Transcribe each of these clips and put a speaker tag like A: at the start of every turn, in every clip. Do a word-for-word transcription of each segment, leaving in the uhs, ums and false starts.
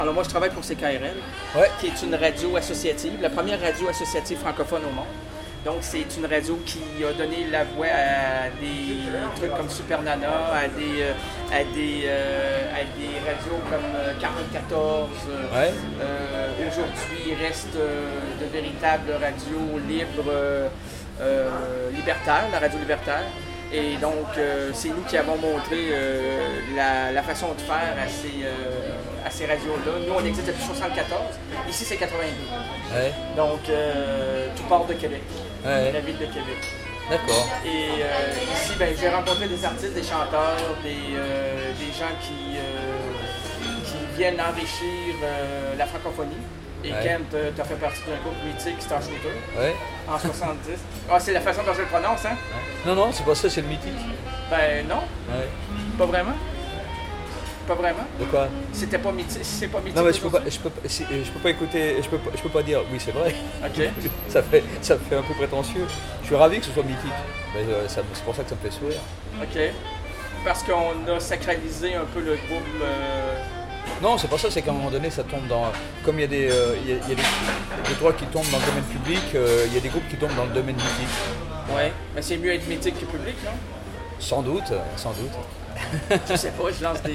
A: Alors moi, je travaille pour C K R L,
B: Ouais.
A: qui est une radio associative, la première radio associative francophone au monde. Donc c'est une radio qui a donné la voix à des trucs comme Super Nana, à des, euh, à des, euh, à des radios comme euh, quarante-quatorze.
B: Ouais.
A: Euh, Aujourd'hui, il reste euh, de véritables radios libres, euh, euh, libertaires, la radio libertaire. Et donc, euh, c'est nous qui avons montré euh, la, la façon de faire à ces, euh, à ces radios-là. Nous, on existe depuis soixante-quatorze. Ici, c'est quatre-vingt-deux.
B: Ouais.
A: Donc, euh, tout part de Québec,
B: Ouais.
A: la ville de Québec.
B: D'accord.
A: Et euh, ici, ben, j'ai rencontré des artistes, des chanteurs, des, euh, des gens qui, euh, qui viennent enrichir euh, la francophonie. Et
B: Ouais.
A: Kent, tu as fait partie d'un groupe mythique, Star Shooter,
B: Ouais.
A: en soixante-dix. Ah, c'est la façon dont je le prononce, hein?
B: Non, non, c'est pas ça, c'est le mythique.
A: Ben non,
B: Ouais.
A: pas vraiment. Pas vraiment.
B: De quoi?
A: C'était pas mythique. C'est pas mythique.
B: Non, mais je peux pas,
A: aujourd'hui.
B: je peux, pas- si- je peux pas écouter, je peux, pas- je peux pas dire oui, c'est vrai.
A: Ok.
B: ça, fait, ça fait un peu prétentieux. Je suis ravi que ce soit mythique. Mais, euh, ça- c'est pour ça que ça me fait sourire.
A: Ok. Parce qu'on a sacralisé un peu le groupe. euh,
B: Non, c'est pas ça, c'est qu'à un moment donné, ça tombe dans. Comme il y a des, euh, il y a, il y a des, des droits qui tombent dans le domaine public, euh, il y a des groupes qui tombent dans le domaine mythique.
A: Ouais. Mais c'est mieux être mythique que public, non?
B: Sans doute, sans doute.
A: Je sais pas, je lance des.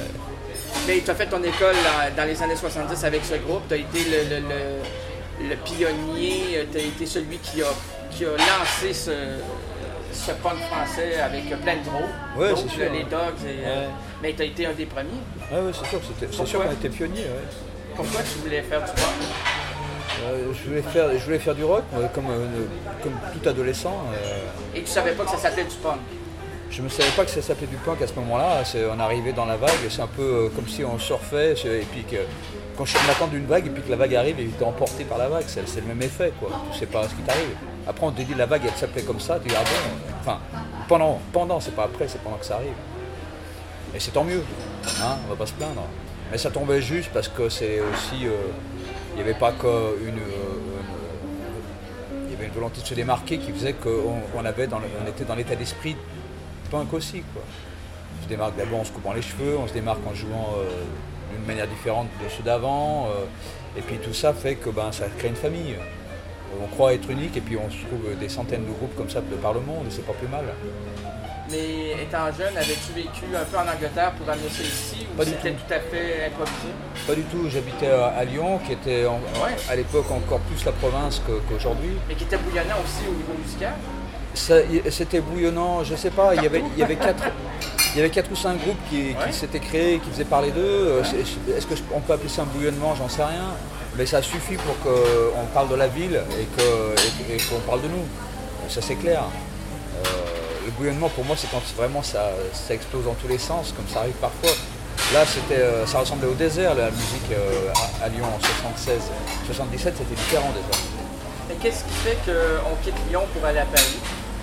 A: Mais tu as fait ton école dans, dans les années soixante-dix avec ce groupe. Tu as été le, le, le, le pionnier, tu as été celui qui a, qui a lancé ce, ce punk français avec plein de groupes.
B: Ouais,
A: D'autres,
B: c'est sûr.
A: Les Dogs. Et, euh,
B: Ouais.
A: mais tu as été un des premiers.
B: Ah ouais, c'est sûr, c'était- c'est sûr
A: Pourquoi?
B: qu'on était pionniers. Ouais.
A: Pourquoi tu voulais faire du punk?
B: Euh, je, voulais faire, je voulais faire du rock, moi, comme, euh, comme tout adolescent. euh,
A: Et tu savais pas que ça s'appelait du punk?
B: Je ne savais pas que ça s'appelait du punk à ce moment-là. C'est- On arrivait dans la vague, c'est un peu euh, comme si on surfait c'est- et puis que quand on attend d'une vague et puis que la vague arrive et tu es emporté par la vague, c'est c'est le même effet quoi. Tu sais pas ce qui t'arrive. Après on te dit la vague elle s'appelait comme ça, tu dis ah bon. Enfin pendant, pendant c'est pas après, c'est pendant que ça arrive. Et c'est tant mieux, hein, on va pas se plaindre. Mais ça tombait juste parce que c'est aussi, euh, il n'y avait pas qu'une une, il y avait une volonté de se démarquer qui faisait qu'on on avait dans le- on était dans l'état d'esprit punk aussi quoi. On se démarque d'abord en se coupant les cheveux, on se démarque en jouant euh, d'une manière différente de ceux d'avant, euh, et puis tout ça fait que ben, ça crée une famille. Euh, On croit être unique et puis on se trouve des centaines de groupes comme ça de par le monde et c'est pas plus mal.
A: Mais étant jeune, avais-tu vécu un peu en Angleterre pour amener ça ici ou
B: Pas du
A: c'était
B: tout.
A: tout à fait improvisé?
B: Pas du tout, j'habitais à, à Lyon qui était en-
A: Ouais.
B: à l'époque encore plus la province que- qu'aujourd'hui.
A: Mais qui était bouillonnant aussi au niveau musical?
B: Ça, y- C'était bouillonnant, je sais pas, il y avait, il y avait quatre. Il y avait quatre ou cinq groupes qui, qui
A: Ouais.
B: s'étaient créés, qui faisaient parler d'eux. Euh, c'est- Est-ce qu'on peut appeler ça un bouillonnement? J'en sais rien. Mais ça suffit pour qu'on parle de la ville et que- et- et qu'on parle de nous. Ça c'est clair. Euh, le bouillonnement pour moi c'est quand vraiment ça, ça explose dans tous les sens, comme ça arrive parfois. Là c'était, euh, ça ressemblait au désert la musique euh, à, à Lyon en soixante-seize. soixante-dix-sept c'était différent déjà.
A: Mais qu'est-ce qui fait qu'on quitte Lyon pour aller à Paris?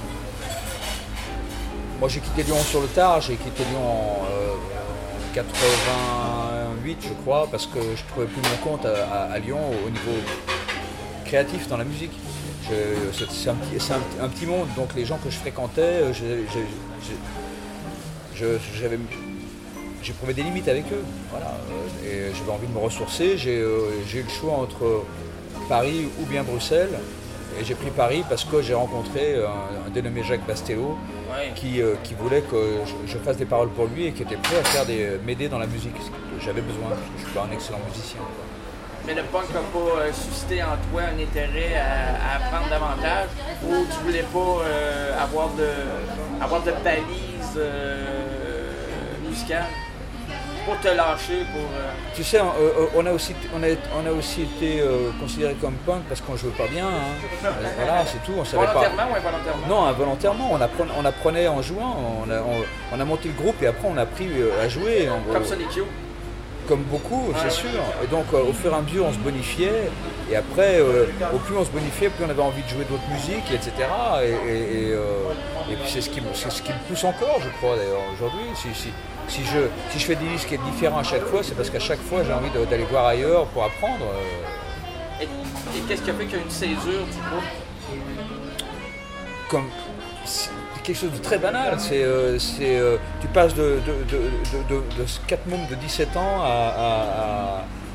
B: Moi j'ai quitté Lyon sur le tard, j'ai quitté Lyon en euh, quatre-vingt-huit je crois, parce que je trouvais plus mon compte à, à- à Lyon au niveau créatif dans la musique. Je- C'est c'est un, petit- c'est un- un petit monde, donc les gens que je fréquentais, euh, je- je- je- je- j'avais j'éprouvais des limites avec eux. Voilà. euh, Et j'avais envie de me ressourcer, j'ai euh, j'ai eu le choix entre Paris ou bien Bruxelles. Et j'ai pris Paris parce que j'ai rencontré un, un dénommé Jacques Bastello
A: Ouais.
B: qui, euh, qui voulait que je, je fasse des paroles pour lui et qui était prêt à faire des m'aider dans la musique. Ce que j'avais besoin, parce que je ne suis pas un excellent musicien. quoi.
A: Mais le punk n'a pas euh, suscité en toi un intérêt à, à apprendre davantage ou tu voulais pas euh, avoir, de, avoir de balises euh, musicales pour te lâcher, pour... euh,
B: Tu sais, on, euh, on a aussi, on a, on a aussi été euh, considéré comme punk parce qu'on ne jouait pas bien. hein. Euh, Voilà, c'est tout. On savait pas.
A: volontairement ou involontairement?
B: Non, involontairement. On apprenait, on apprenait en jouant. On a, on, on a monté le groupe et après on a appris euh, à jouer. En gros.
A: Comme Sonic Youth.
B: Comme beaucoup,
A: Ouais,
B: c'est
A: ouais.
B: sûr. Et donc, euh, au fur et à mesure, on se bonifiait. Et après, euh, au plus on se bonifiait, plus on avait envie de jouer d'autres musiques, et cetera. Et, et, et, euh, et puis, c'est ce, qui me- c'est ce qui me pousse encore, je crois, d'ailleurs, aujourd'hui. Si, si, si, je, si je fais des disques différents à chaque fois, c'est parce qu'à chaque fois, j'ai envie de- d'aller voir ailleurs pour apprendre. euh,
A: Et, et qu'est-ce qui a fait qu'il y a une césure du groupe?
B: comme c'est quelque chose de très banal. C'est, euh, c'est, euh, tu passes de, de, de, de, de, de quatre mômes de dix-sept ans à, à, à,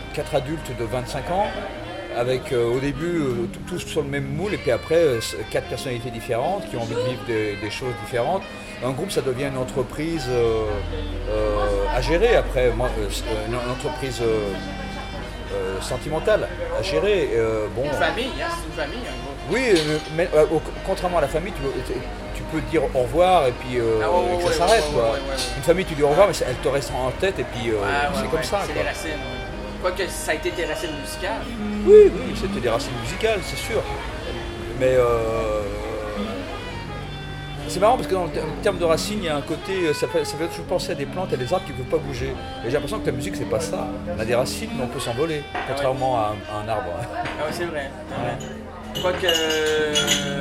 B: quatre adultes de vingt-cinq ans, avec euh, au début euh, tous sur le même moule, et puis après euh, quatre personnalités différentes qui ont envie de vivre des, des choses différentes. Un groupe, ça devient une entreprise euh, euh, à gérer après, moi, euh, une entreprise euh, euh, sentimentale à gérer. Euh, bon,
A: une famille, hein, c'est une famille. Un groupe.
B: Oui, mais euh, contrairement à la famille, tu peux, tu peux dire au revoir et puis euh,
A: ah, ouais,
B: et que
A: ouais,
B: ça s'arrête.
A: Ouais,
B: quoi.
A: ouais, ouais, ouais, ouais.
B: Une famille, tu dis au revoir, mais elle te reste en tête et puis euh,
A: ah,
B: c'est
A: ouais,
B: comme
A: ouais,
B: ça.
A: C'est
B: quoi.
A: les racines. Ouais. Quoique ça a été des racines musicales.
B: Oui, oui, c'était des racines musicales, c'est sûr. Mais euh, c'est marrant parce que dans le terme de racines, il y a un côté, ça fait, ça fait toujours penser à des plantes, à des arbres qui ne peuvent pas bouger. Et j'ai l'impression que la musique, c'est pas ça. On a des racines, mais on peut s'envoler, contrairement à, un, à un arbre.
A: Ah ouais, c'est vrai. Ouais. Quoique, euh,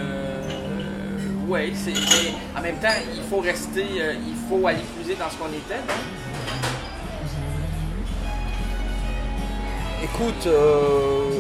A: oui, c'est, mais en même temps, il faut rester, euh, il faut aller puiser dans ce qu'on était. Non?
B: Écoute, il euh,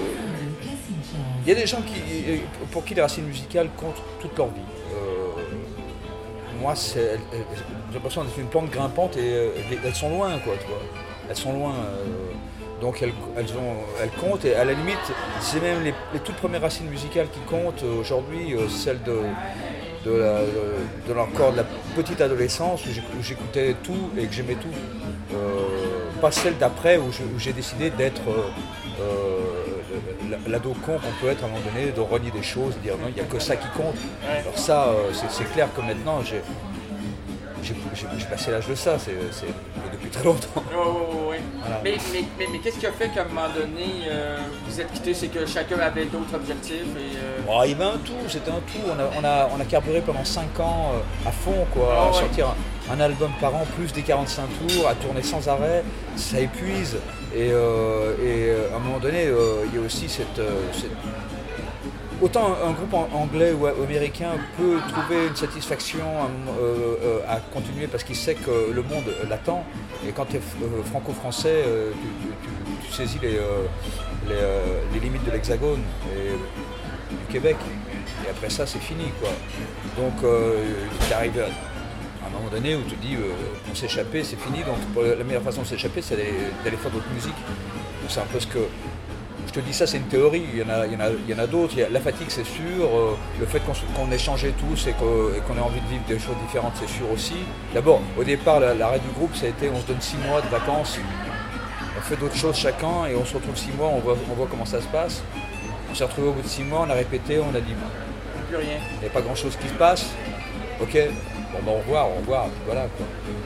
B: y a des gens qui, pour qui les racines musicales comptent toute leur vie. Euh, moi, c'est, j'ai l'impression d'être une plante grimpante et euh, elles sont loin, quoi, tu vois. Elles sont loin. Euh, donc elles, elles, ont, elles comptent et à la limite, c'est même les, les toutes premières racines musicales qui comptent aujourd'hui, euh, celles de, de, la, de, de encore de la petite adolescence où j'écoutais tout et que j'aimais tout. Euh, pas celle d'après où, je, où j'ai décidé d'être euh, euh, l'ado con qu'on peut être à un moment donné, de renier des choses, de dire non, il n'y a que ça qui compte. Ouais. Alors ça, euh, c'est, c'est clair que maintenant, j'ai, j'ai, j'ai, j'ai passé l'âge de ça, c'est, c'est depuis très longtemps.
A: Oh, oh, oh, oui.
B: Voilà.
A: Mais, mais, mais, mais qu'est-ce qui a fait qu'à un moment donné, euh, vous êtes quittés, c'est que chacun avait d'autres objectifs et, euh...
B: oh, il y avait un tout, c'était un tout. On a, on a, on a carburé pendant cinq ans euh, à fond, quoi, oh, à ouais. sortir un, un album par an, plus des quarante-cinq tours, à tourner sans arrêt, ça épuise. Et, euh, et euh, à un moment donné, euh, il y a aussi cette... Euh, cette... Autant un, un groupe anglais ou américain peut trouver une satisfaction à, euh, euh, à continuer parce qu'il sait que le monde l'attend. Et quand tu es euh, franco-français, euh, tu, tu, tu saisis les, euh, les, euh, les limites de l'Hexagone et du Québec. Et après ça, c'est fini, quoi. Donc, euh, tu arrives à un moment donné où tu te dis euh, on s'échapper, c'est fini. Donc, pour la meilleure façon de s'échapper, c'est d'aller, d'aller faire d'autres musiques. Donc, c'est un peu ce que... Je te dis ça, c'est une théorie, il y en a, il y en a, il y en a d'autres. Il y a la fatigue, c'est sûr. Euh, le fait qu'on, qu'on ait changé tous et, que, et qu'on ait envie de vivre des choses différentes, c'est sûr aussi. D'abord, au départ, la, l'arrêt du groupe, ça a été on se donne six mois de vacances, on fait d'autres choses chacun et on se retrouve six mois, on voit, on voit comment ça se passe. On s'est retrouvés au bout de six mois, on a répété, on a dit
A: plus rien.
B: Il n'y a pas grand-chose qui se passe. Ok, bon ben au revoir, au revoir, voilà quoi.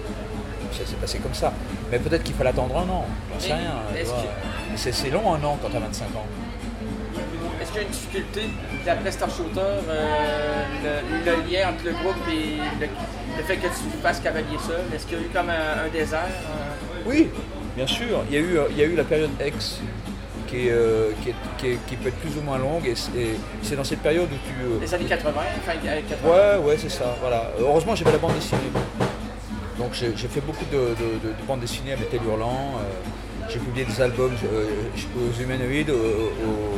B: Ça s'est passé comme ça. Mais peut-être qu'il fallait attendre un an, j'en sais rien. Que... C'est, c'est long un an quand tu as vingt-cinq ans.
A: Est-ce qu'il y a une difficulté d'après Star Shooter, euh, le, le lien entre le groupe et le, le fait que tu fasses cavalier seul? Est-ce qu'il y a eu comme un, un désert? Euh...
B: Oui, bien sûr. Il y a eu, il y a eu la période X qui, est, euh, qui, est, qui, est, qui peut être plus ou moins longue et c'est, et c'est dans cette période où tu... Euh,
A: Les années quatre-vingts, fin quatre-vingts.
B: Ouais, ouais, c'est ça. Voilà. Heureusement, j'avais la bande dessinée. Donc j'ai, j'ai fait beaucoup de, de, de, de bandes dessinées à Métal Hurlant. Euh, j'ai publié des albums euh, aux Humanoïdes, au, au,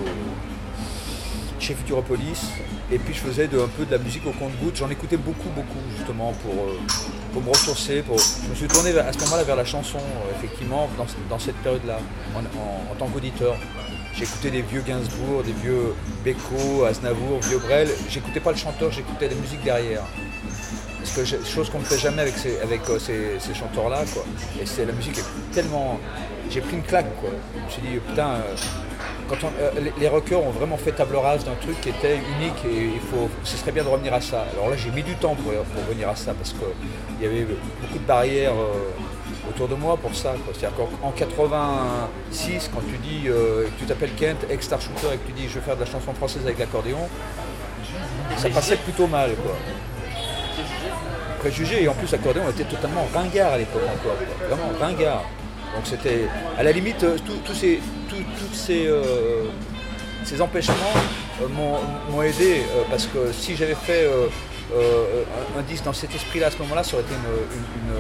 B: chez Futuropolis. Et puis je faisais de, un peu de la musique au compte-gouttes. J'en écoutais beaucoup, beaucoup justement pour, euh, pour me ressourcer. Pour... Je me suis tourné vers, à ce moment-là vers la chanson, euh, effectivement, dans, dans cette période-là, en, en, en tant qu'auditeur. J'écoutais des vieux Gainsbourg, des vieux Beko, Aznavour, vieux Brel. J'écoutais pas le chanteur, j'écoutais la musique derrière. Parce que j'ai, chose qu'on ne fait jamais avec ces, avec, euh, ces, ces chanteurs-là, quoi. Et c'est, la musique est tellement... J'ai pris une claque, quoi. Je me suis dit, putain, euh, quand on, euh, les, les rockers ont vraiment fait table rase d'un truc qui était unique et il faut, ce serait bien de revenir à ça. Alors là, j'ai mis du temps pour, pour revenir à ça parce qu'il y avait beaucoup de barrières euh, autour de moi pour ça, quoi. C'est-à-dire qu'en quatre-vingt-six, quand tu dis, euh, que tu t'appelles Kent, ex-Star Shooter, et que tu dis, je vais faire de la chanson française avec l'accordéon, ça passait plutôt mal, quoi. Préjugés, et en plus l'accordéon était totalement ringard à l'époque encore, vraiment ringard. Donc c'était, à la limite, tous ces, tout, toutes ces, euh, ces empêchements euh, m'ont, m'ont aidé, euh, parce que si j'avais fait euh, euh, un, un disque dans cet esprit-là à ce moment-là, ça aurait été une,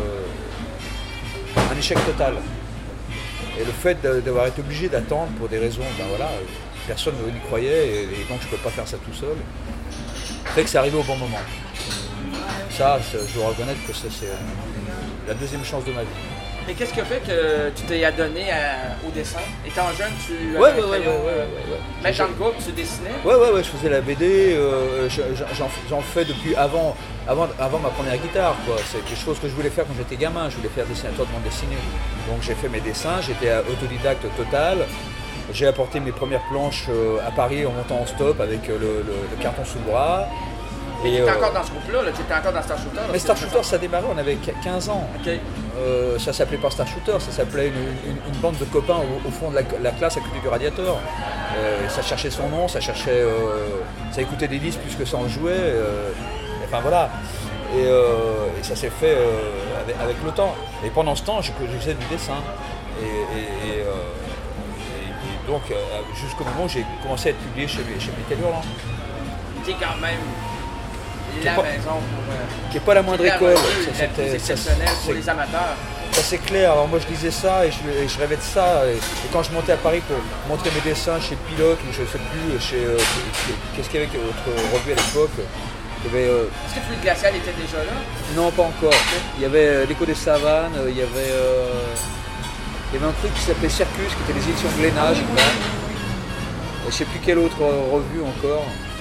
B: une, une, un échec total. Et le fait de, d'avoir été obligé d'attendre pour des raisons, ben voilà, personne n'y croyait, et, et donc je ne peux pas faire ça tout seul, fait que c'est arrivé au bon moment. Ça, je dois reconnaître que ça, c'est la deuxième chance de ma vie.
A: Mais qu'est-ce qui a fait que tu t'es adonné à- au dessin? Étant jeune, tu
B: Ouais,
A: avais
B: ouais,
A: un
B: ouais,
A: crayon,
B: ouais, ouais,
A: euh,
B: ouais, ouais.
A: Même
B: J'ai-
A: dans le groupe, tu dessinais?
B: Ouais, ouais, ouais, je faisais la B D, euh, je- j'en, j'en fais depuis avant, avant, avant ma première guitare, quoi. C'est quelque chose que je voulais faire quand j'étais gamin, je voulais faire dessinateur de bande dessinée. Donc j'ai fait mes dessins, j'étais autodidacte total. J'ai apporté mes premières planches euh, à Paris en montant en stop avec euh, le, le- le carton sous le bras.
A: Et tu
B: Et,
A: étais
B: euh,
A: encore dans ce groupe-là, là, tu étais encore dans Star Shooter?
B: mais Star Shooter, ça a démarré, on avait quinze ans.
A: Ok.
B: Euh, ça s'appelait pas Star Shooter, ça s'appelait une, une- une bande de copains au, au fond de la, la classe à côté du radiateur. Euh, ça cherchait son nom, ça cherchait, euh, ça écoutait des disques plus que ça en jouait. euh, enfin voilà. Et, euh, et ça s'est fait euh, avec, avec le temps. Et pendant ce temps, je, je faisais du dessin. Et, et- et, euh, et- et donc euh, jusqu'au moment où j'ai commencé à être publié chez, chez Michael Hurlant,
A: Qui est quand même
B: Qui est
A: la
B: pas-
A: maison pour... euh,
B: qui n'est pas la moindre
A: la
B: école.
A: revue
B: Ça,
A: la
B: c'était-
A: plus
B: ça,
A: exceptionnelle pour
B: c'est-
A: les amateurs.
B: Ça c'est clair, alors moi je lisais ça et je, et je rêvais de ça. Et, et quand je montais à Paris pour montrer mes dessins chez Pilote ou je sais plus, chez. euh, Qu'est-ce qu'il y avait avec notre revue à l'époque, il y avait. euh,
A: Est-ce que Fluide Glacial était déjà là?
B: non, pas encore. Il y avait euh, l'écho des savanes, euh, il y avait. euh, il y avait un truc qui s'appelait Circus, qui était les éditions Glénat, je crois. Et je sais plus quelle autre euh, revue encore.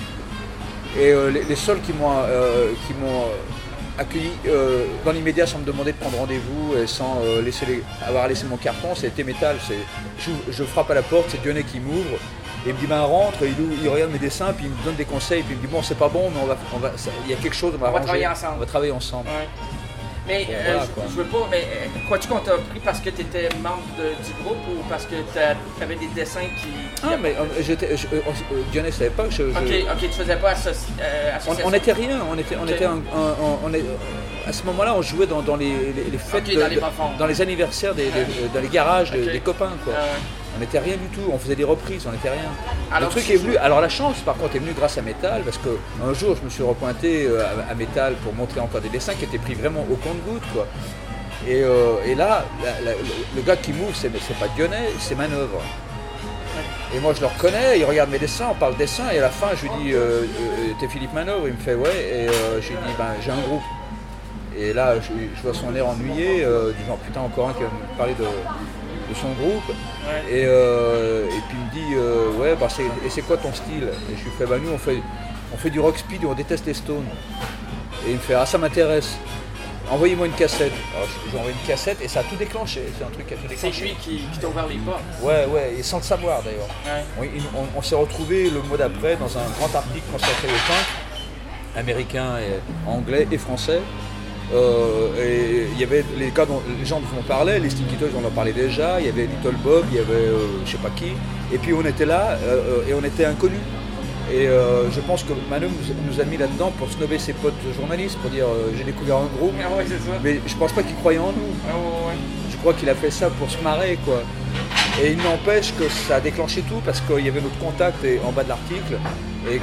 B: Et euh, les, les seuls qui m'ont euh, qui m'ont euh, accueilli euh, dans l'immédiat sans me demander de prendre rendez-vous et sans euh, laisser les- avoir laissé mon carton, c'était Métal. C'est, je, je frappe à la porte, c'est Dionnet qui m'ouvre. Et il me dit ben rentre, il, ouvre- il regarde mes dessins, puis il me donne des conseils, puis il me dit bon c'est pas bon, mais on va, on va, ça- il y a quelque chose, on va,
A: On va
B: arranger.
A: travailler ensemble.
B: On va travailler ensemble.
A: Ouais. Mais
B: Bon,
A: euh,
B: voilà,
A: je,
B: quoi.
A: je veux pas, mais euh, crois-tu qu'on t'a pris parce que tu étais membre de- du groupe ou parce que tu avais des dessins qui. qui
B: Ah, mais euh, j'étais, je, euh, euh, Dionnet savait pas que je. je-
A: Ok, ok, tu faisais pas associ- euh,
B: On,
A: association.
B: on était rien, on était, on
A: Ok.
B: était un- un- un- on est- à ce moment-là, on jouait dans, dans les, les- les fêtes,
A: Ok,
B: de-
A: dans les
B: de-
A: bas-fonds.
B: dans les anniversaires, des, des- dans les garages des-
A: Ok.
B: des copains, quoi.
A: Euh,
B: On n'était rien du tout, on faisait des reprises, on n'était rien.
A: Alors,
B: le truc
A: tu
B: est
A: joues-
B: venu, alors la chance par contre est venue grâce à Métal, parce que un jour je me suis repointé euh, à, à Métal pour montrer encore des dessins qui étaient pris vraiment au compte-gouttes, quoi. Et, euh, et là, la- la- le, le gars qui m'ouvre, c'est, c'est pas Dionnet, c'est Manœuvre. Et moi je le reconnais, il regarde mes dessins, on parle dessin, et à la fin je lui dis euh, euh, t'es Philippe Manœuvre, il me fait ouais, et euh, je lui dis ben j'ai un groupe. Et là je, je vois son air ennuyé, euh, du genre putain encore un qui va me parler de, de son groupe.
A: ouais.
B: Et, euh, et puis il me dit euh, ouais bah c'est, et c'est quoi ton style? Et je lui fais bah nous on fait, on fait du rock speed et on déteste les Stones. Et il me fait ah ça m'intéresse. Envoyez-moi une cassette. Alors je- j'ai envoyé une cassette et ça a tout déclenché. C'est un truc qui a tout
A: C'est
B: déclenché.
A: lui qui, qui t'a ouvert les portes.
B: Ouais ouais, et sans le savoir d'ailleurs.
A: Ouais.
B: On, il- on- on s'est retrouvé le mois d'après dans un grand article consacré au punk, américain, et anglais et français. Euh, et il y avait les gars dont, les gens dont on parlait, les Stinky Toys on en parlait déjà, il y avait Little Bob, il y avait euh, je sais pas qui, et puis on était là euh, euh, et on était inconnus. Et euh, je pense que Manu nous, nous a mis là-dedans pour snobber ses potes journalistes, pour dire euh, j'ai découvert un groupe,
A: Ah ouais, c'est ça.
B: mais je pense pas qu'il croyait en nous.
A: Ah ouais, ouais.
B: Je crois qu'il a fait ça pour se marrer, quoi. Et il n'empêche que ça a déclenché tout parce qu'il y avait notre contact et- en bas de l'article et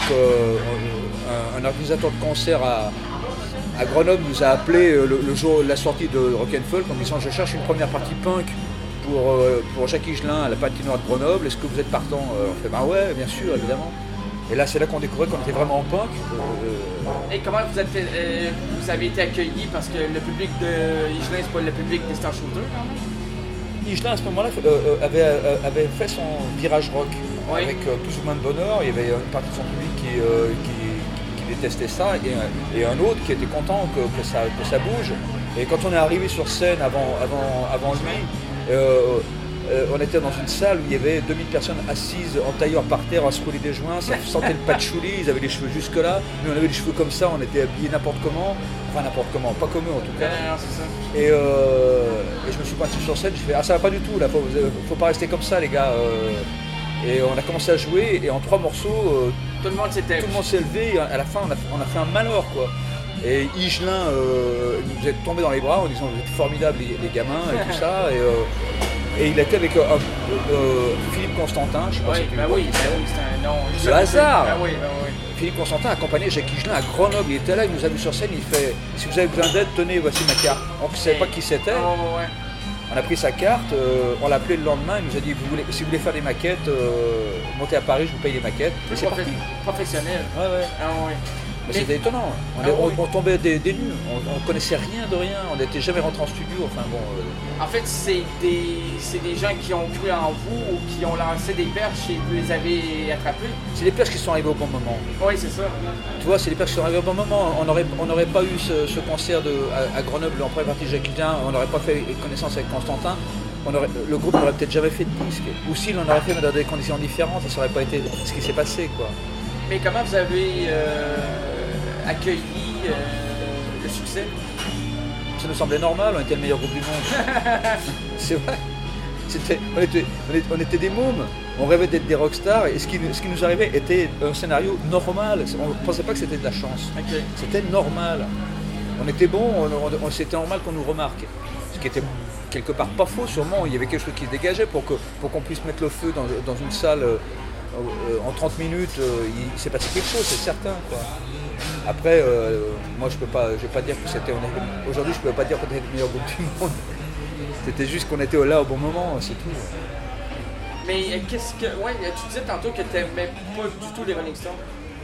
B: qu'un un organisateur de concert à, à Grenoble nous a appelé euh, le, le jour de la sortie de Rock'n'Folk en disant je cherche une première partie punk pour, euh, pour Jacques Higelin à la patinoire de Grenoble, est-ce que vous êtes partant? Euh, On fait bah ouais, bien sûr, évidemment. Et là c'est là qu'on découvrait qu'on était vraiment en punk. Euh,
A: Et comment vous, êtes, euh, vous avez été accueillis parce que le public de Higelin, c'est pas le public des Star Shooters?
B: Higelin à ce moment-là euh, euh, avait, euh, avait fait son virage rock
A: Oui.
B: avec euh, plus ou moins de bonheur. Il y avait une partie de son public qui, euh, qui, qui détestait ça et, un- et un autre qui était content que, que ça, que ça bouge. Et quand on est arrivé sur scène avant, avant, avant lui, euh, euh, on était dans une salle où il y avait deux mille personnes assises en tailleur par terre à se rouler des joints, ça sentait le patchouli, ils avaient les cheveux jusque là, nous on avait les cheveux comme ça, on était habillés n'importe comment, enfin n'importe comment, pas comme eux en tout cas.
A: Non, non, c'est ça.
B: Et, euh, et je me suis pointé sur scène, je fais ah ça va pas du tout là, faut, faut pas rester comme ça les gars. euh. Et on a commencé à jouer et en trois morceaux, euh,
A: Tout le monde s'était.
B: tout le monde s'est levé et à la fin on a, on a fait un malheur quoi. Et Higelin euh, nous est tombé dans les bras en disant vous êtes formidables les, les gamins et tout ça. Et, euh, et il était avec euh, euh, euh, Philippe Constantin, je sais pas
A: Oui,
B: si tu
A: ben
B: vois
A: oui,
B: qui
A: ben
B: c'est.
A: oui, c'est un nom.
B: Le
A: Je sais
B: hasard.
A: pas. Ben oui, ben oui.
B: Philippe Constantin accompagné Jacques Higelin à Grenoble, il était là, il nous a vu sur scène, il fait si vous avez besoin d'aide, tenez, voici ma carte. On ne savait pas qui c'était.
A: Ah, ouais, ouais, ouais.
B: On a pris sa carte, euh, on l'a appelé le lendemain, il nous a dit vous voulez, si vous voulez faire des maquettes, euh, montez à Paris, je vous paye les maquettes. Et c'est
A: Profe-
B: parti.
A: Professionnel.
B: Ouais, ouais.
A: Ah ouais.
B: Mais c'était étonnant. On,
A: Ah,
B: est- on-
A: oui.
B: on tombait des, des nues. On, on connaissait rien de rien. On n'était jamais rentré en studio. Enfin bon. euh,
A: En fait, c'est des, c'est des gens qui ont cru en vous ou qui ont lancé des perches et vous les avez attrapés.
B: c'est les perches qui sont arrivées au bon moment.
A: Oui, c'est ça.
B: Tu vois, c'est les perches qui sont arrivées au bon moment. On n'aurait on n'aurait pas eu ce, ce concert de, à, à Grenoble en première partie de Jacqueline. On n'aurait pas fait connaissance avec Constantin. On aurait, le groupe n'aurait peut-être jamais fait de disque. Ou s'il en aurait fait, mais dans des conditions différentes, ça n'aurait pas été ce qui s'est passé, quoi.
A: Mais comment vous avez euh, accueilli euh, le succès?
B: Ça nous semblait normal, on était le meilleur groupe du monde. C'est vrai. C'était, on, était, on, était, on était des mômes, on rêvait d'être des rockstars et ce qui, ce qui nous arrivait était un scénario normal. On ne pensait pas que c'était de la chance.
A: Ok.
B: C'était normal. On était bons, on, on- on- c'était normal qu'on nous remarque. Ce qui était quelque part pas faux, sûrement. Il y avait quelque chose qui se dégageait pour, que, pour qu'on puisse mettre le feu dans, dans une salle euh, euh, en trente minutes. euh, il s'est passé quelque chose, c'est certain, quoi. Après, euh, moi je peux pas, je vais pas dire que c'était. on est- Aujourd'hui, je peux pas dire qu'on était le meilleur groupe du monde. C'était juste qu'on était là au bon moment, c'est tout.
A: Mais euh, qu'est-ce que. Ouais, tu disais tantôt que tu n'aimais pas du tout les Rolling Stones.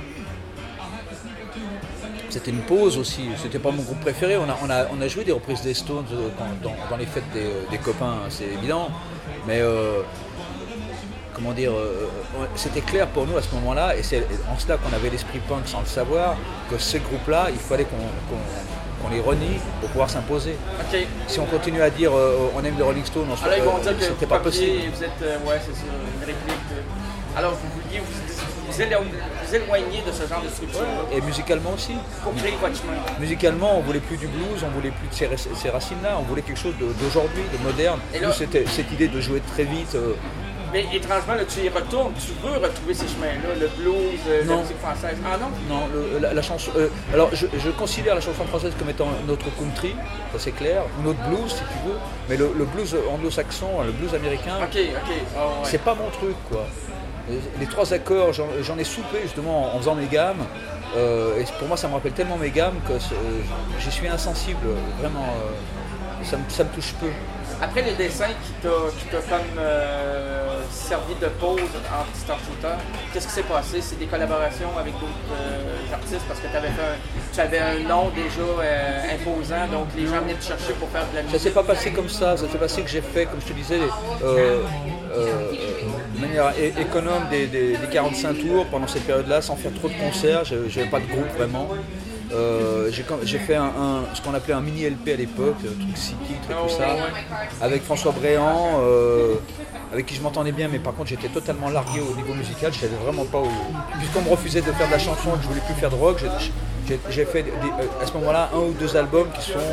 B: C'était une pause aussi, c'était pas mon groupe préféré. On a, on a, on a joué des reprises des Stones euh, quand- dans, dans les fêtes des, euh, des copains, hein, c'est évident. Mais euh, comment dire, euh, on- c'était clair pour nous à ce moment-là, et c'est en cela qu'on avait l'esprit punk sans le savoir, que ces groupes-là, il fallait qu'on qu'on- qu'on les renie pour pouvoir s'imposer.
A: Ok.
B: Si on continue à dire euh, on aime les Rolling Stones, on se-
A: Alors ils vont
B: euh,
A: dire que
B: c'était
A: vous
B: pas
A: copiez
B: possible.
A: et vous êtes. euh, ouais, c'est ça, une réplique. de- Alors vous vouliez vous, vous, élo- vous éloigner de ce genre de structure
B: Et musicalement aussi.
A: pour créer votre chemin.
B: Musicalement, on voulait plus du blues, on voulait plus de ces, rac- ces racines-là, on voulait quelque chose de- d'aujourd'hui, de moderne.
A: Et là-
B: Nous, c'était cette idée de jouer très vite. euh,
A: Mais étrangement, là, tu y retournes, tu veux retrouver ces chemins-là, le blues, euh, la
B: Non.
A: musique française. Ah non?
B: non, le- la, la chanson. euh, alors, je, je considère la chanson française comme étant notre country, ça c'est clair, ou notre blues si tu veux, mais le, le blues anglo-saxon, le blues américain,
A: Ok, ok. Ah, ouais.
B: c'est pas mon truc, quoi. Les, les trois accords, j'en j'en ai soupé justement en, en faisant mes gammes. euh, et pour moi, ça me rappelle tellement mes gammes que c'est- euh, j'y suis insensible, vraiment. euh, ça, me, ça me touche peu.
A: Après les dessins qui t'a qui t'a comme euh, servi de pause en petit Star Shooter, qu'est-ce qui s'est passé? C'est des collaborations avec d'autres euh, artistes parce que t'avais fait un, tu avais un nom déjà euh, imposant, donc les gens venaient te chercher pour faire de la
B: Ça
A: musique.
B: s'est pas passé comme ça, ça s'est passé que j'ai fait, comme je te disais, euh, euh, de manière é- économe des, des- des quarante-cinq tours pendant cette période-là, sans faire trop de concerts, je n'avais pas de groupe vraiment. Euh, j'ai quand- j'ai fait un, un- ce qu'on appelait un mini L P à l'époque, euh, truc six titres et
A: Oh,
B: tout ça,
A: ouais.
B: avec François Bréant, euh, avec qui je m'entendais bien, mais par contre j'étais totalement largué au niveau musical, je savais vraiment pas où. Puisqu'on me refusait de faire de la chanson, que je voulais plus faire de rock, j'ai- j'ai j'ai fait des- euh, à ce moment-là un ou deux albums qui sont.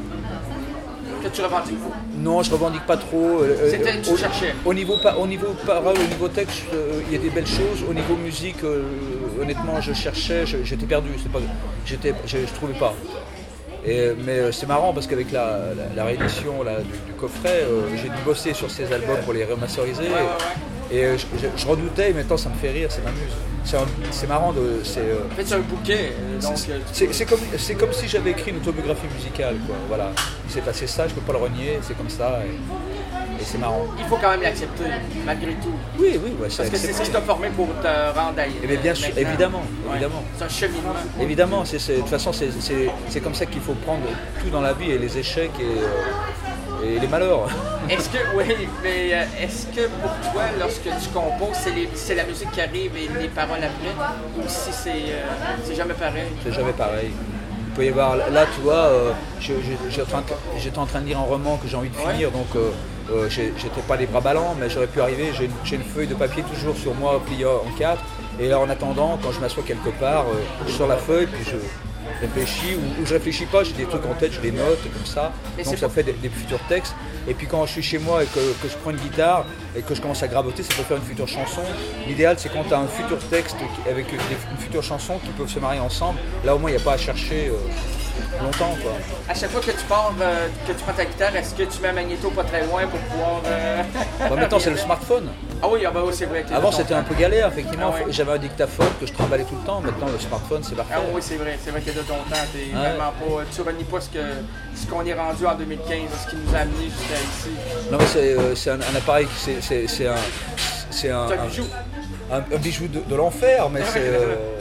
A: Que tu revendiques.
B: Non, je revendique pas trop. euh,
A: C'était-
B: euh,
A: tu
B: au,
A: cherchais.
B: au niveau pa- au niveau parole, au niveau texte, euh, il y a des belles choses. Au niveau musique, euh, honnêtement, je cherchais, je- j'étais perdu. C'est pas, j'étais, je, je trouvais pas. Et, mais euh, c'est marrant parce qu'avec la, la, la réédition là, du, du coffret, euh, j'ai dû bosser sur ces albums pour les remasteriser.
A: Ouais, ouais, ouais.
B: Et euh, je, je- je redoutais, mais maintenant ça me fait rire, ça m'amuse. C'est, un- c'est marrant de. C'est, euh,
A: En fait, c'est un bouquet, euh, donc euh, tu
B: c'est,
A: peux-
B: c'est comme, c'est comme si j'avais écrit une autobiographie musicale, quoi. Voilà. Il s'est passé ça, je peux pas le renier, c'est comme ça. Et, et c'est marrant.
A: il faut quand même l'accepter, malgré tout.
B: Oui, oui, ouais,
A: Parce que c'est ce qui t'a formé pour te rendre ailleurs.
B: Eh bien, bien sûr,
A: maintenant.
B: évidemment,
A: Ouais.
B: évidemment.
A: C'est un cheminement.
B: Évidemment, c'est, c'est- de toute façon, c'est, c'est- c'est comme ça qu'il faut prendre tout dans la vie, et les échecs et, euh, et les malheurs.
A: Est-ce que, oui, mais euh, est-ce que pour toi, lorsque tu composes, c'est, les- c'est la musique qui arrive et les paroles après, ou si c'est, euh, c'est jamais pareil?
B: C'est jamais pareil. Il peut y avoir, là tu vois, euh, je- je- j'étais en, train- j'étais en train de lire un roman que j'ai envie de finir, donc euh, euh, j'ai- j'étais pas les bras ballants, mais j'aurais pu arriver, j'ai une, j'ai une feuille de papier toujours sur moi pliée en quatre, et là en attendant, quand je m'assois quelque part, euh, je sors la feuille, puis je réfléchis, ou, ou je réfléchis pas, j'ai des trucs en tête, je les note comme ça,
A: Mais
B: donc
A: c'est
B: ça
A: pas-
B: fait des, des futurs textes. Et puis quand je suis chez moi et que, que je prends une guitare et que je commence à graboter, ça peut faire une future chanson. L'idéal c'est quand tu as un futur texte qui- avec des, une future chanson qui peuvent se marier ensemble. Là au moins il n'y a pas à chercher euh, longtemps, quoi.
A: À chaque fois que tu pars, euh, que tu prends ta guitare, est-ce que tu mets un magnéto pas très loin pour pouvoir... euh,
B: Bon, maintenant c'est le smartphone.
A: Ah oui, ah bah oui, c'est vrai. que
B: Avant
A: ton
B: c'était un
A: temps.
B: peu galère, effectivement.
A: Ah ouais.
B: J'avais un dictaphone que je trimballais tout le temps. Maintenant le smartphone c'est parfait.
A: Ah oui, c'est vrai, c'est vrai que de ton temps, t'es
B: Ouais.
A: vraiment pas... Tu renies pas ce, que, ce qu'on est rendu en deux mille quinze, ce qui nous a amené jusqu'à ici.
B: Non mais c'est euh, c'est un, un appareil, c'est- c'est c'est un, c'est un,
A: C'est un
B: un-
A: bijou.
B: un- un bijou de, de l'enfer, mais c'est euh,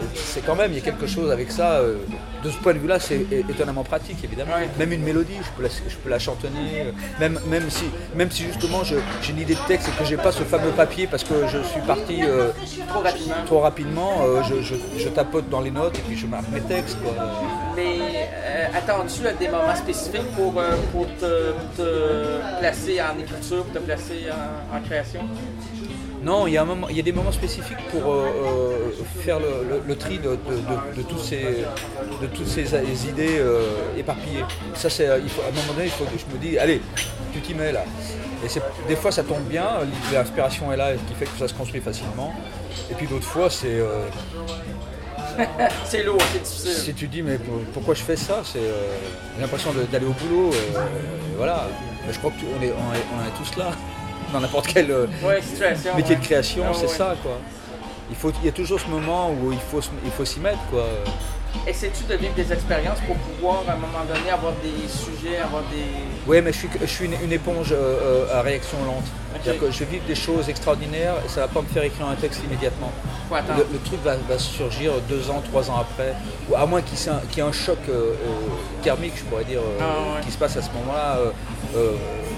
B: c'est quand même, il y a quelque chose avec ça. Euh, de ce point de vue-là, c'est é- étonnamment pratique, évidemment.
A: Ouais.
B: Même une mélodie, je peux la, je peux la chantonner. euh, Même, même, si, même si justement je- j'ai une idée de texte et que j'ai pas ce fameux papier parce que je suis parti euh,
A: Trop rapidement.
B: trop rapidement, euh, je, je- je tapote dans les notes et puis je marque mes textes, quoi.
A: Mais euh, attends-tu à des moments spécifiques pour, euh, pour te, te placer en écriture, pour te placer en, en création?
B: Non, il y a, un moment, il y a des moments spécifiques pour euh, euh, faire le, le- le tri de, de- de- de tous ces, de toutes ces ces idées euh, éparpillées. Ça, c'est, il faut, à un moment donné, il faut que je me dis, allez, tu t'y mets là. Et c'est- des fois, ça tombe bien, l'inspiration est là, ce qui fait que ça se construit facilement. Et puis d'autres fois, c'est, euh,
A: C'est lourd, c'est difficile.
B: si tu dis, mais pour- pourquoi je fais ça, c'est, euh, j'ai l'impression de- d'aller au boulot. euh, voilà. Mais je crois qu'on est, on est, on est tous là, dans n'importe quel euh,
A: Ouais, situation.
B: métier
A: ouais.
B: de création,
A: Ah,
B: c'est
A: ouais.
B: ça, quoi. Il, faut, il y a toujours ce moment où il faut, se- il faut s'y mettre, quoi.
A: Essaies-tu de vivre des expériences pour pouvoir, à un moment donné, avoir des sujets, avoir des...
B: Oui, mais je suis, je suis une, une éponge euh, euh, à réaction lente. C'est-à-dire que je vais vivre des choses extraordinaires et ça ne va pas me faire écrire un texte immédiatement.
A: Faut attendre.
B: Le, le truc va, va surgir deux ans, trois ans après, ou à moins qu'il y ait un, qu'il y ait un choc euh, euh, thermique, je pourrais dire, euh,
A: Ah, ouais.
B: qui se passe à ce moment-là. euh, euh,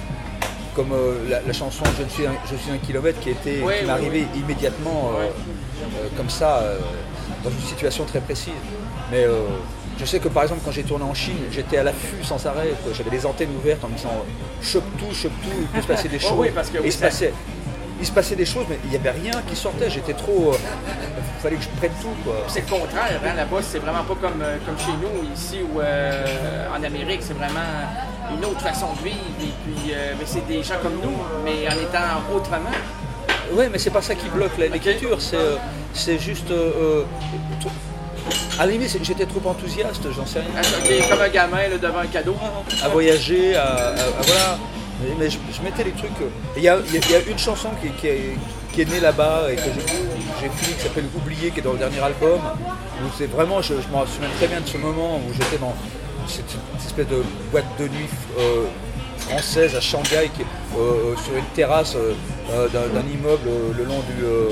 B: comme euh, la, la chanson Je suis un, je suis un kilomètre qui, était,
A: Oui,
B: qui
A: oui,
B: m'est arrivée
A: oui.
B: immédiatement euh,
A: Ouais.
B: euh, comme ça, euh, dans une situation très précise. Mais euh, je sais que par exemple quand j'ai tourné en Chine, j'étais à l'affût sans arrêt, quoi. J'avais les antennes ouvertes en me disant chope tout, chope tout, il peut se passer des
A: Oh
B: choses.
A: oui, parce que
B: Et
A: oui,
B: il, se
A: ça-
B: passait, il se passait des choses, mais il n'y avait rien qui sortait, j'étais trop... Il fallait que je prenne tout, quoi.
A: C'est le contraire, hein, là-bas, c'est vraiment pas comme, euh, comme chez nous, ici, ou euh, en Amérique, c'est vraiment une autre façon de vivre, et puis euh, mais c'est des gens comme nous, mais en étant autrement.
B: Oui, mais c'est pas ça qui bloque la- l'écriture, c'est, euh, c'est juste... euh, euh, tout- à la limite, c'est- j'étais trop enthousiaste, j'en sais rien.
A: Ah, ok, comme un gamin là, devant un cadeau.
B: À voyager, à, à- à- voilà. Mais, mais je, je mettais les trucs. euh, Il y a, il y a- il y a une chanson qui, qui est, qui est née là-bas et que j'ai, j'ai fini, qui s'appelle Oublié, qui est dans le dernier album. Où c'est vraiment, je, je me souviens très bien de ce moment où j'étais dans cette, cette espèce de boîte de nuit euh, française à Shanghai, qui, est, euh, sur une terrasse euh, euh, d'un, d'un immeuble euh, le long du, euh,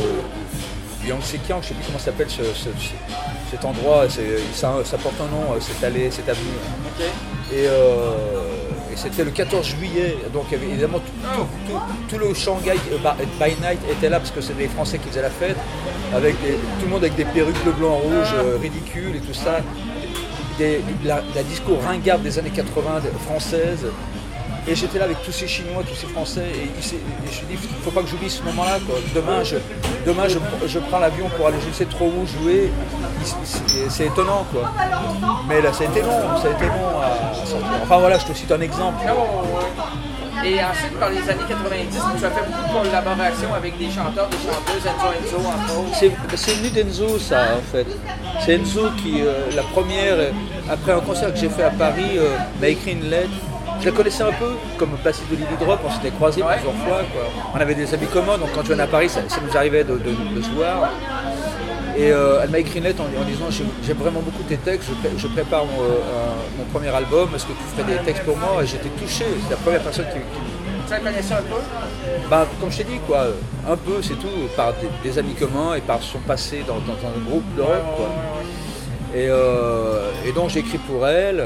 B: du Yangtze-Kiang, je ne sais plus comment ça s'appelle ce, ce- ce- cet endroit, c'est, ça, ça porte un nom, euh, cette allée, cette avenue.
A: Ok.
B: Et, euh, et c'était le quatorze juillet, donc il y avait évidemment tout, tout- tout- tout le Shanghai euh, by- by Night était là parce que c'était les Français qui faisaient la fête, avec des- tout le monde avec des perruques bleu, blanc, rouge, euh, ridicules et tout ça. Des- la, la disco ringarde des années quatre-vingts de- française. Et j'étais là avec tous ces Chinois, tous ces Français, et, il s'est- et je me suis dit, il ne faut pas que j'oublie ce moment-là, quoi. Demain, je, demain je, je prends l'avion pour aller je ne sais trop où jouer. Il- C'est, c'est étonnant, quoi. Mais là, ça a été long, ça a été long à sortir. Enfin voilà, je te cite un exemple.
A: Ah, ouais, ouais. Et ensuite, par les années quatre-vingt-dix, tu as fait beaucoup de collaborations avec des chanteurs, des chanteuses, Enzo Enzo, entre autres.
B: C'est, c'est venu d'Enzo, ça, en fait. C'est Enzo qui, euh, la première, euh, après un concert que j'ai fait à Paris, euh, m'a écrit une lettre. Je la connaissais un peu, comme Placide Olivier Drop, on s'était croisés
A: Ouais.
B: plusieurs fois, quoi. On avait des amis communs, donc quand je venais à Paris, ça, ça nous arrivait de, de- de se voir. Et euh, elle m'a écrit une lettre en, en disant j'aime, j'aime vraiment beaucoup tes textes, je, pré- je prépare mon, euh, un- mon premier album, est-ce que tu ferais des textes pour moi? Et j'étais touché, c'est la première personne qui, qui-
A: Tu la connaissais un peu?
B: bah, comme je t'ai dit, quoi, un peu, c'est tout, par des, des amis communs et par son passé dans, dans un groupe de rock, quoi. Et, euh, et donc j'ai écrit pour elle.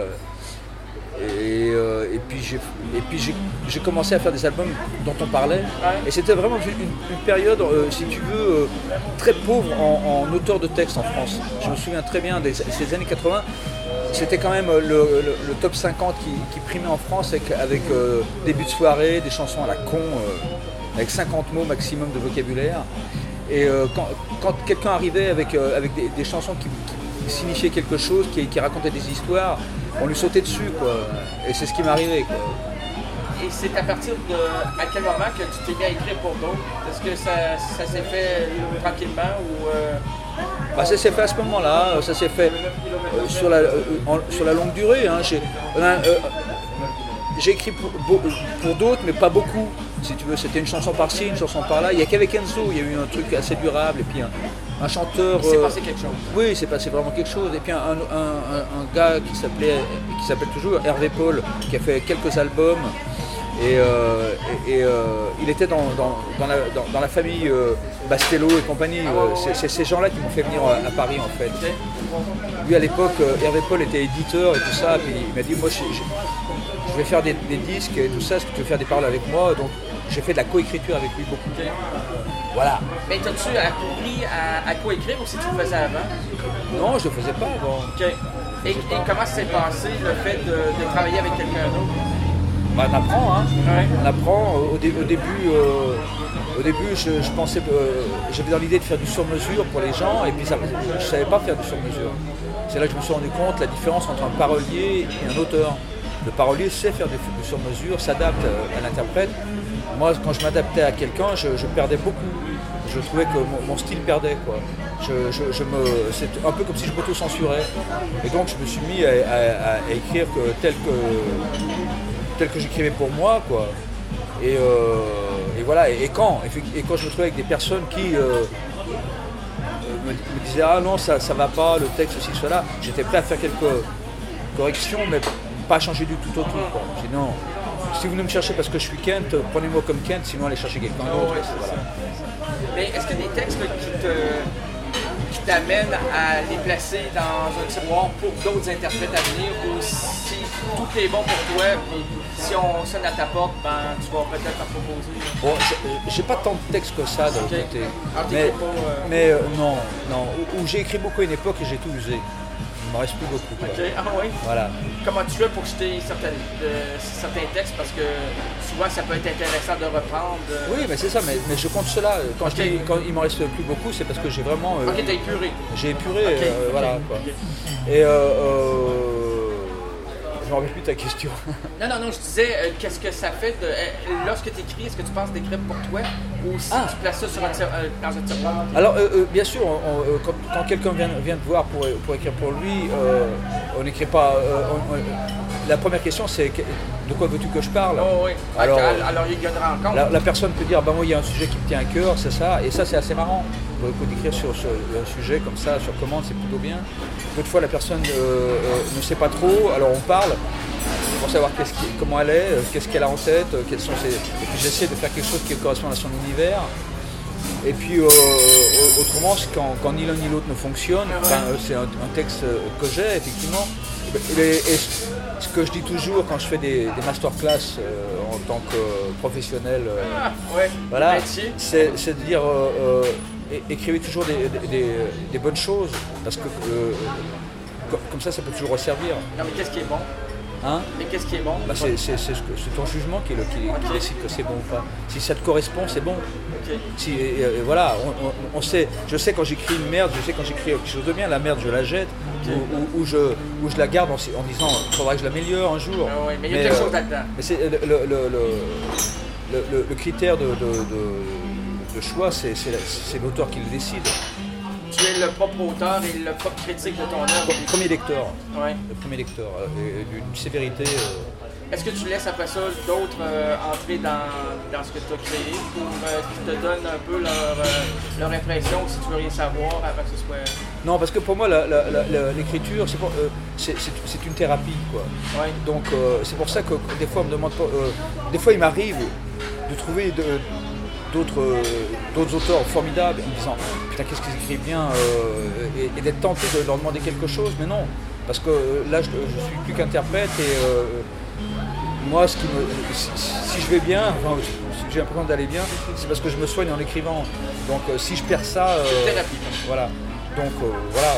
B: Et, euh, et puis, j'ai, et puis j'ai, j'ai commencé à faire des albums dont on parlait. Et c'était vraiment une, une période, euh, si tu veux, euh, très pauvre en, en auteurs de textes en France. Je me souviens très bien des ces années quatre-vingts. C'était quand même le, le- le top cinquante qui, qui primait en France avec, avec euh, début de soirée, des chansons à la con, euh, avec cinquante mots maximum de vocabulaire. Et euh, quand, quand quelqu'un arrivait avec, euh, avec des, des chansons qui, qui signifiaient quelque chose, qui, qui racontaient des histoires, on lui sautait dessus, quoi. Et c'est ce qui m'est arrivé, quoi.
A: Et c'est à partir de à quel moment que tu t'es mis à écrire pour d'autres? Est-ce que ça, ça s'est fait euh, tranquillement ou euh...
B: Bah, ça s'est fait à ce moment-là, ça s'est fait euh, sur, la, euh, en- sur la longue durée. Hein. J'ai, euh, euh, j'ai écrit pour, beau- pour d'autres, mais pas beaucoup. Si tu veux, c'était une chanson par-ci, une chanson par-là. Il n'y a qu'avec Enzo, il y a eu un truc assez durable. Et puis un, un chanteur.
A: il s'est
B: euh,
A: passé quelque chose?
B: Oui, il s'est passé vraiment quelque chose. Et puis un, un- un- un gars qui s'appelait, qui s'appelle toujours Hervé Paul, qui a fait quelques albums. Et, euh, et, et euh, il était dans, dans, dans, la, dans, dans la famille euh, Bastello et compagnie. Euh, c'est, c'est ces gens-là qui m'ont fait venir à, à Paris en fait. Lui à l'époque, euh, Hervé Paul était éditeur et tout ça, puis il m'a dit moi je, je, je vais faire des, des disques et tout ça, est-ce que tu veux faire des paroles avec moi? Donc j'ai fait de la coécriture avec lui beaucoup.
A: Okay.
B: Voilà.
A: Mais t'as-tu appris à, à coécrire ou si tu le faisais avant?
B: Non, je le faisais pas avant.
A: Okay. Et, et comment s'est passé le fait de, de travailler avec quelqu'un d'autre?
B: Bah, on apprend, hein.
A: Ouais.
B: On apprend. Au, dé, au début, euh, au début, je, je pensais, euh, j'avais dans l'idée de faire du sur-mesure pour les gens, et puis ça, je ne savais pas faire du sur-mesure. C'est là que je me suis rendu compte la différence entre un parolier et un auteur. Le parolier sait faire du, du sur-mesure, s'adapte à l'interprète. Moi, quand je m'adaptais à quelqu'un, je, je perdais beaucoup. Je trouvais que mon, mon style perdait, quoi. Je, je, je me, c'est un peu comme si je m'auto-censurais. Et donc, je me suis mis à, à, à écrire que, tel que tel que j'écrivais pour moi, quoi. Et, euh, et voilà, et, et quand et quand je me trouvais avec des personnes qui euh, me, me disaient ah non ça ça va pas, le texte ceci cela, j'étais prêt à faire quelques corrections, mais pas changer du tout au tout, quoi. J'ai dit non, si vous venez me chercher parce que je suis Kent, prenez-moi comme Kent, sinon allez chercher quelqu'un d'autre.
A: Oh, ouais, voilà. Mais est-ce qu'il y a des textes qui te qui t'amènent à les placer dans un tiroir pour d'autres interprètes à venir, ou si tout est bon pour toi, puis si on sonne à ta porte, ben, tu vas peut-être en proposer?
B: Bon, j'ai pas tant de textes que ça de l'autre
A: okay.
B: côté.
A: Alors,
B: mais
A: pas, euh...
B: mais euh, non, non. Où, où j'ai écrit beaucoup à une époque et j'ai tout usé. Il m'en reste plus beaucoup. Quoi.
A: Okay. Ah oui?
B: Voilà.
A: Comment tu fais pour jeter certaines, de, certains textes? Parce que souvent ça peut être intéressant de reprendre. Euh...
B: Oui, mais c'est ça, mais, mais je compte cela. Quand, okay. je dis, quand il m'en reste plus beaucoup, c'est parce que j'ai vraiment. Euh,
A: ok, t'as épuré.
B: J'ai épuré,
A: okay.
B: euh,
A: okay.
B: voilà. Quoi. Okay. Et euh, euh, je me rappelle plus ta question.
A: Non, non, non, je disais, euh, qu'est-ce que ça fait de. Euh, lorsque tu écris, est-ce que tu penses d'écrire pour toi ou si ah. tu places ça sur un tir, euh, dans un tiroir?
B: Alors, euh, euh, bien sûr, on, on, euh, quand, quand quelqu'un vient, vient te voir pour, pour écrire pour lui, euh, on n'écrit pas. Euh, on, on, la première question, c'est de quoi veux-tu que je parle?
A: Oh, oui. Alors, alors, il y a une rencontre.
B: La, la personne peut dire, bah, moi, il y a un sujet qui me tient à cœur, c'est ça, et ça, c'est assez marrant. Pour, pour écrire sur, sur un sujet comme ça, sur commande, c'est plutôt bien. D'autres fois, la personne euh, euh, ne sait pas trop, alors on parle pour savoir qu'est-ce qui, comment elle est, qu'est-ce qu'elle a en tête, quels sont ses... Et puis j'essaie de faire quelque chose qui correspond à son univers. Et puis euh, autrement, quand, quand ni l'un ni l'autre ne fonctionne, enfin, c'est un, un texte que j'ai, effectivement. Et, et, et ce que je dis toujours quand je fais des, des masterclass euh, en tant que professionnel, euh,
A: ah, ouais,
B: voilà, c'est, c'est de dire euh, euh, écrivez toujours des, des, des, des bonnes choses, parce que euh, comme ça, ça peut toujours resservir.
A: Non, mais qu'est-ce qui est bon?
B: Hein?
A: Mais qu'est-ce qui est bon?
B: Bah c'est, c'est, c'est, c'est ton jugement qui, est le, qui, okay. qui décide que c'est bon ou pas. Si ça te correspond, c'est bon.
A: Okay.
B: Si, et, et voilà, on, on, on sait, je sais quand j'écris une merde, je sais quand j'écris quelque chose de bien, la merde je la jette, okay. ou, ou, ou, je, ou je la garde en, en disant il faudra que je l'améliore un jour.
A: Ah ouais, mais il y a quelque chose là-dedans.
B: Mais c'est, le, le, le, le, le, le critère de, de, de, de choix, c'est, c'est, c'est l'auteur qui le décide.
A: Tu es le propre auteur et le propre critique de ton œuvre.
B: Le premier lecteur.
A: Ouais.
B: Le premier lecteur. Euh, d'une sévérité. Euh...
A: Est-ce que tu laisses après ça d'autres euh, entrer dans, dans ce que tu as créé pour euh, qu'ils te donnent un peu leur, euh, leur impression si tu veux rien savoir avant que ce soit.
B: Non, parce que pour moi, la, la, la, l'écriture, c'est, pour, euh, c'est, c'est, c'est une thérapie, quoi.
A: Ouais.
B: Donc, euh, c'est pour ça que des fois, on me demande pas. Euh, des fois, il m'arrive de trouver. De, D'autres, euh, d'autres auteurs formidables en me disant putain qu'est-ce qu'ils écrivent bien euh, et, et d'être tenté de leur demander quelque chose, mais non, parce que euh, là je, je suis plus qu'interprète et euh, moi ce qui me, si, si je vais bien, enfin, si j'ai l'impression d'aller bien, c'est parce que je me soigne en écrivant, donc euh, si je perds ça, euh,
A: c'est thérapie.
B: Voilà, donc euh, voilà.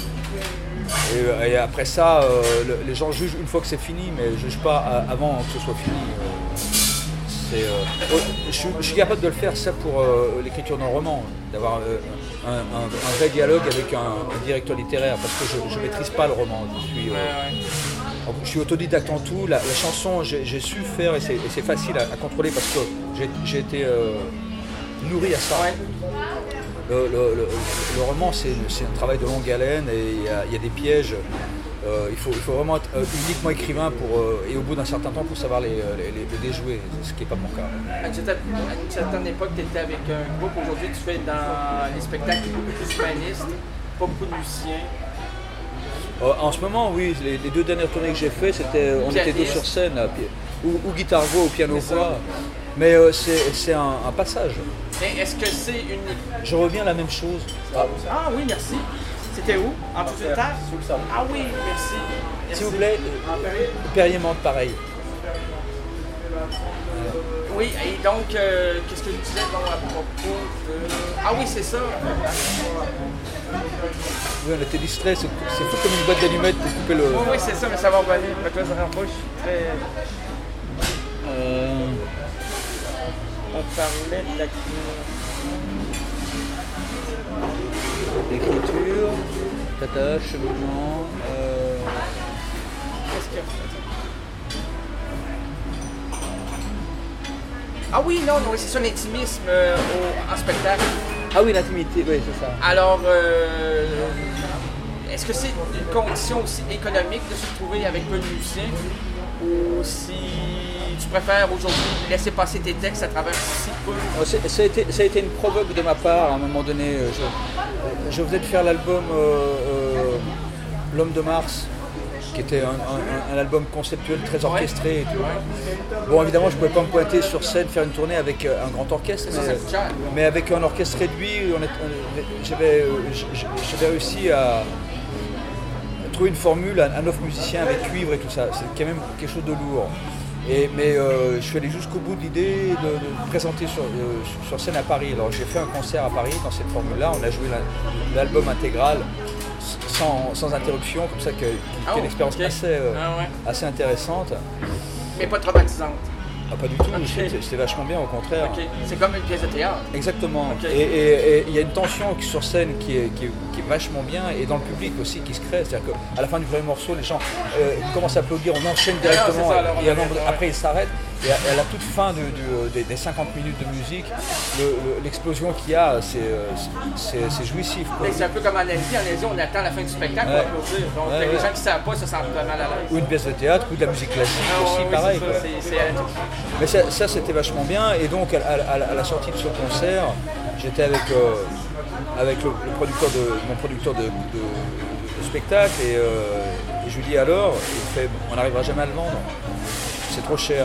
B: Et, et après ça, euh, le, les gens jugent une fois que c'est fini, mais ne jugent pas à, avant que ce soit fini. Euh, C'est, euh, je, suis, je suis capable de le faire ça pour euh, l'écriture d'un roman, d'avoir euh, un, un, un vrai dialogue avec un, un directeur littéraire, parce que je ne maîtrise pas le roman. Je suis, euh, ouais, ouais. je suis autodidacte en tout. La, la chanson, j'ai, j'ai su faire et c'est, et c'est facile à, à contrôler parce que j'ai, j'ai été euh, nourri à ça. Ouais. Le, le, le, le roman, c'est, c'est un travail de longue haleine et il y, y a des pièges. Euh, il, faut, il faut vraiment être euh, uniquement écrivain pour, euh, et au bout d'un certain temps pour savoir les, les, les, les déjouer, ce qui n'est pas mon cas.
A: À une certaine, à une certaine époque, tu étais avec un groupe, aujourd'hui tu fais dans les spectacles beaucoup plus humanistes, pas beaucoup de musiciens.
B: Euh, en ce moment, oui, les, les deux dernières tournées que j'ai faites, c'était, on était deux sur scène. Là. ou, ou guitare-voix ou piano-voix. Mais euh, c'est, c'est un, un passage.
A: Mais est-ce que c'est une...
B: Je reviens à la même chose.
A: Ah, ah oui, merci. C'était où? En dessous de terre?
C: Sous le sol.
A: Ah oui, merci. merci.
B: S'il vous plaît, Perrier-Mante, pareil.
A: Oui, et donc, euh, qu'est-ce que je disais bon, à propos de... Ah oui, c'est ça.
B: Oui, on était distrait, c'est, c'est fou comme une boîte d'allumettes pour couper le...
A: Oui, oui, c'est ça, mais ça va revenir. Mais toi, ça rend pas, je suis très...
B: Euh...
A: On parlait de la...
B: L'écriture, tata, cheminement... Euh...
A: Qu'est-ce qu'il y a fait? Ah oui, non, non, c'est ça l'intimisme euh, au, en spectacle.
B: Ah oui, l'intimité, oui, c'est ça.
A: Alors, euh, est-ce que c'est une condition aussi économique de se trouver avec peu de musiciens? Ou si tu préfères aujourd'hui laisser passer tes textes à travers si peu?
B: C'est, ça, a été, ça a été une provoque de ma part à un moment donné. Je, je venais de faire l'album euh, euh, L'Homme de Mars, qui était un, un, un album conceptuel très orchestré et tout. Bon, évidemment, je ne pouvais pas me pointer sur scène, faire une tournée avec un grand orchestre, mais, mais avec un orchestre réduit, on est, on, j'avais, j'avais réussi à trouver une formule à, à neuf musiciens avec cuivre et tout ça. C'est quand même quelque chose de lourd. Et, mais euh, je suis allé jusqu'au bout de l'idée de, de présenter sur, euh, sur scène à Paris. Alors j'ai fait un concert à Paris dans cette formule-là, on a joué la, l'album intégral. Sans, sans interruption, comme ça, qui, qui
A: oh,
B: est une expérience
A: okay.
B: assez, euh, ah ouais. assez intéressante.
A: Mais pas traumatisante.
B: Ah, pas du tout, okay. c'était, c'était vachement bien, au contraire.
A: Okay. C'est comme une pièce de théâtre.
B: Exactement.
A: Okay.
B: Et il y a une tension qui, sur scène qui est, qui, est, qui est vachement bien, et dans le public aussi qui se crée. C'est-à-dire qu'à la fin du premier morceau, les gens euh, commencent à applaudir, on enchaîne directement, ah, ça, alors, et, et alors, après ils s'arrêtent. Et à, à la toute fin de, de, de, des cinquante minutes de musique, le, le, l'explosion qu'il y a, c'est, c'est, c'est jouissif. Quoi.
A: C'est un peu comme en Asie. En Asie, on attend la fin du spectacle ouais. pour applaudir. Donc ouais, les ouais. gens qui ne savent pas se sentent mal à l'aise.
B: Ou une pièce de théâtre, ou de la musique classique ah, aussi, ouais, pareil.
A: C'est ça, c'est, c'est
B: Mais ça, ça, c'était vachement bien. Et donc, à, à, à la sortie de ce concert, j'étais avec, euh, avec le, le producteur de, mon producteur de, de, de spectacle. Et, euh, et je lui dis alors, il fait, on n'arrivera jamais à le vendre. C'est trop cher.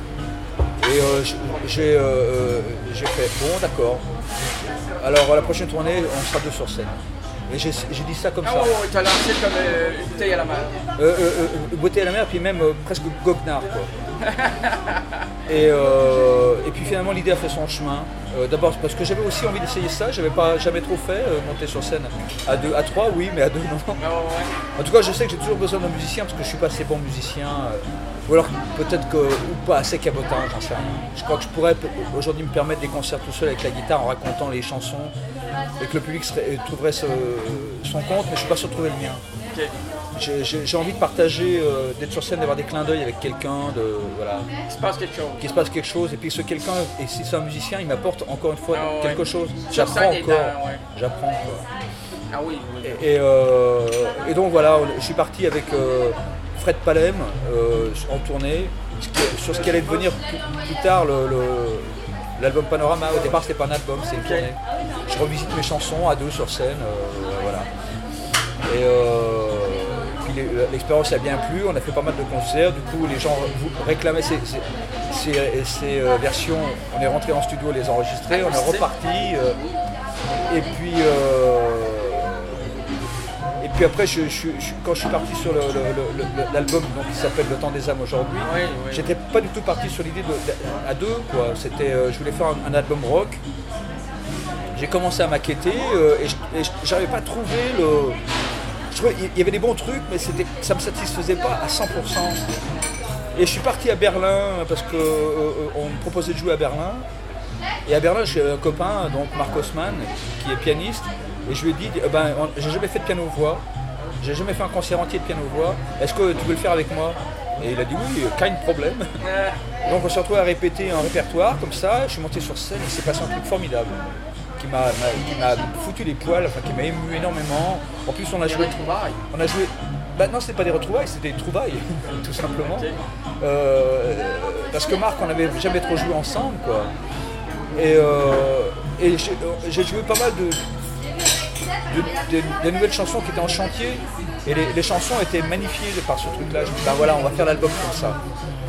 B: Et euh, j'ai, euh, j'ai fait, bon d'accord, alors à la prochaine tournée, on sera deux sur scène. Et j'ai, j'ai dit ça comme
A: ah,
B: ça.
A: Oh, tu as lancé comme euh, une bouteille à la mer.
B: Euh, euh, euh, une bouteille à la mer, puis même euh, presque goguenard, quoi. et, euh, et puis finalement, l'idée a fait son chemin. Euh, d'abord parce que j'avais aussi envie d'essayer ça, j'avais pas jamais trop fait, euh, monter sur scène à deux, à trois, oui, mais à deux, non. Oh, ouais. En tout cas, je sais que j'ai toujours besoin d'un musicien parce que je suis pas assez bon musicien. Euh, ou alors peut-être que, ou pas assez cabotin, j'en sais rien. Je crois que je pourrais aujourd'hui me permettre des concerts tout seul avec la guitare en racontant les chansons et que le public serait, trouverait ce, son compte, mais je suis pas sûr de trouver le mien. Okay. J'ai, j'ai, j'ai envie de partager, euh, d'être sur scène, d'avoir des clins d'œil avec quelqu'un, de voilà.
A: Il se passe quelque chose.
B: Qu'il se passe quelque chose, et puis ce quelqu'un, et si c'est un musicien, il m'apporte encore une fois ah, ouais. quelque chose.
A: J'apprends
B: encore.
A: Dans, ouais.
B: J'apprends quoi.
A: Ah oui. oui.
B: Et, et, euh, et donc voilà, je suis parti avec euh, Fred Palem euh, en tournée, sur ce qui allait devenir plus, plus tard le, le, l'album Panorama. Au départ, c'était pas un album, c'est une okay. tournée. Je revisite mes chansons à deux sur scène, euh, voilà. Et euh, puis l'expérience a bien plu, on a fait pas mal de concerts, du coup les gens réclamaient ces, ces, ces, ces euh, versions, on est rentré en studio les enregistrer, on est reparti, euh, et puis euh, et puis après je, je, je, quand je suis parti sur le, le, le, l'album donc, qui s'appelle Le Temps des âmes aujourd'hui, oui, oui. j'étais pas du tout parti sur l'idée de, de, à deux, quoi. C'était, euh, je voulais faire un, un album rock. J'ai commencé à maqueter euh, et, je, et je, j'arrivais pas à trouver le... Je trouvais, il y avait des bons trucs, mais c'était, ça me satisfaisait pas à cent pour cent. Et je suis parti à Berlin parce qu'on euh, me proposait de jouer à Berlin. Et à Berlin, j'ai un copain, donc Marc Haussmann, qui est pianiste. Et je lui ai dit, eh ben, j'ai jamais fait de piano-voix, j'ai jamais fait un concert entier de piano-voix. Est-ce que tu veux le faire avec moi ? Et il a dit oui, aucun problème. Donc on s'est retrouvé à répéter un répertoire comme ça. Je suis monté sur scène et c'est passé un truc formidable. Qui m'a, m'a, qui m'a foutu les poils, enfin qui m'a ému énormément. En plus on a joué. On a joué. Bah non, c'était pas des retrouvailles, c'était des trouvailles, tout simplement. Okay. Euh, parce que Marc, on n'avait jamais trop joué ensemble, quoi. Et, euh, et j'ai, j'ai joué pas mal de, de, de, de nouvelles chansons qui étaient en chantier. Et les, les chansons étaient magnifiées par ce truc-là. Je me dis, bah voilà, on va faire l'album comme ça.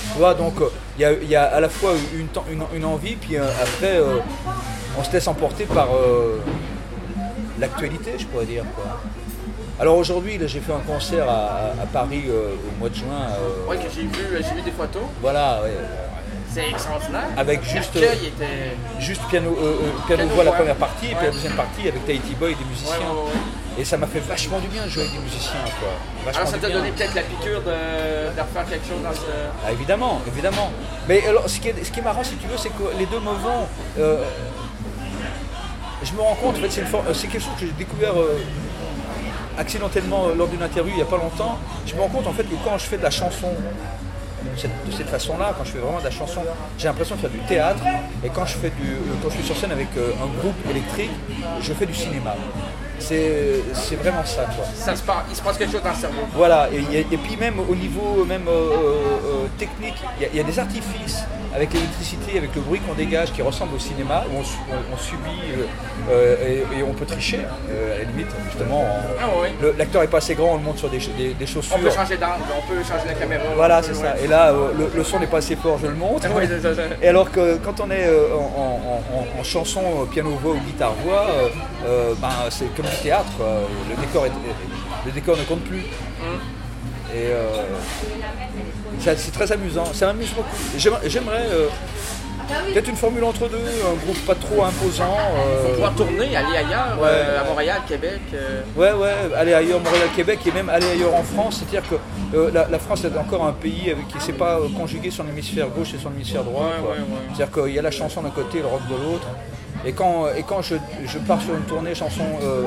B: Tu vois, donc il euh, y, y a à la fois une, une, une envie, puis euh, après euh, on se laisse emporter par euh, l'actualité, je pourrais dire, quoi. Alors aujourd'hui, là, j'ai fait un concert à, à Paris euh, au mois de juin. Euh,
A: oui, que j'ai vu, j'ai vu des photos.
B: Voilà, ouais.
A: C'est extraordinaire.
B: Avec juste,
A: était...
B: juste piano, euh, piano, piano voix la première partie, et puis ouais. La deuxième partie avec Tahiti Boy et des musiciens. Ouais, ouais, ouais. Et ça m'a fait vachement du bien de jouer avec des musiciens, quoi. Vachement
A: alors ça t'a
B: bien.
A: donné peut-être la piqûre de, de refaire quelque chose dans ce...
B: Ah, évidemment, évidemment. Mais alors, ce qui est, ce qui est marrant, si tu veux, c'est que les deux me vont... Euh, je me rends compte, en fait, c'est, une, c'est quelque chose que j'ai découvert... Euh, accidentellement lors d'une interview il n'y a pas longtemps, je me rends compte en fait que quand je fais de la chanson cette, de cette façon-là, quand je fais vraiment de la chanson, j'ai l'impression de faire du théâtre, et quand je fais du, quand je suis sur scène avec un groupe électrique, je fais du cinéma. C'est, c'est vraiment ça, quoi.
A: Ça se passe, il se passe quelque chose dans le cerveau.
B: Voilà, et, et puis même au niveau même euh, euh, technique, il y, y a des artifices avec l'électricité, avec le bruit qu'on dégage qui ressemble au cinéma, où on, on, on subit euh, et, et on peut tricher, euh, à la limite, justement. En,
A: ah, oui.
B: le, l'acteur est pas assez grand, on le monte sur des, des, des chaussures.
A: On peut changer d'angle, on peut changer la caméra.
B: Voilà, c'est ça. Ouais. Et là, euh, le, le son n'est pas assez fort, je le monte.
A: Oui, c'est ça, ça.
B: Et alors que quand on est euh, en, en, en, en chanson, piano-voix ou guitare-voix, euh, euh, ben, c'est comme du théâtre, quoi. Le décor, est, le décor ne compte plus. Mm. Et euh, ça, c'est très amusant, ça m'amuse beaucoup. J'aimerais, j'aimerais euh, peut-être une formule entre deux, un groupe pas trop imposant.
A: Euh... Faut pouvoir tourner, aller ailleurs, ouais. euh, à Montréal, Québec. Euh...
B: Ouais, ouais, aller ailleurs, Montréal, Québec, et même aller ailleurs en France. C'est-à-dire que euh, la, la France est encore un pays avec, qui ne s'est pas euh, conjugué sur l'hémisphère gauche et sur l'hémisphère droit.
A: Ouais, ouais, ouais.
B: C'est-à-dire qu'il y a la chanson d'un côté et le rock de l'autre. Et quand, et quand je, je pars sur une tournée chanson, euh,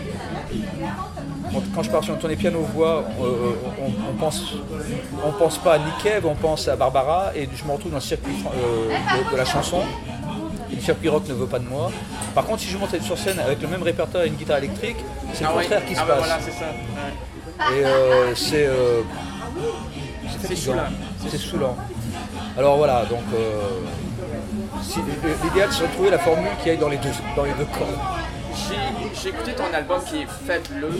B: quand je pars sur une tournée piano-voix, euh, on, on pense, on pense pas à Nick Cave, on pense à Barbara, et je me retrouve dans le circuit euh, de, de la chanson. Et le circuit rock ne veut pas de moi. Par contre, si je monte sur scène avec le même répertoire et une guitare électrique, c'est ah le contraire
A: oui.
B: qui
A: ah
B: se
A: ben
B: passe.
A: Voilà, c'est ça. Ouais.
B: Et euh, c'est, euh, c'est,
A: c'est saoulant.
B: C'est, c'est saoulant. Alors voilà, donc euh, si, l'idéal c'est de trouver la formule qui aille dans les deux, dans les deux camps.
A: J'ai, j'ai écouté ton album qui est fabuleux,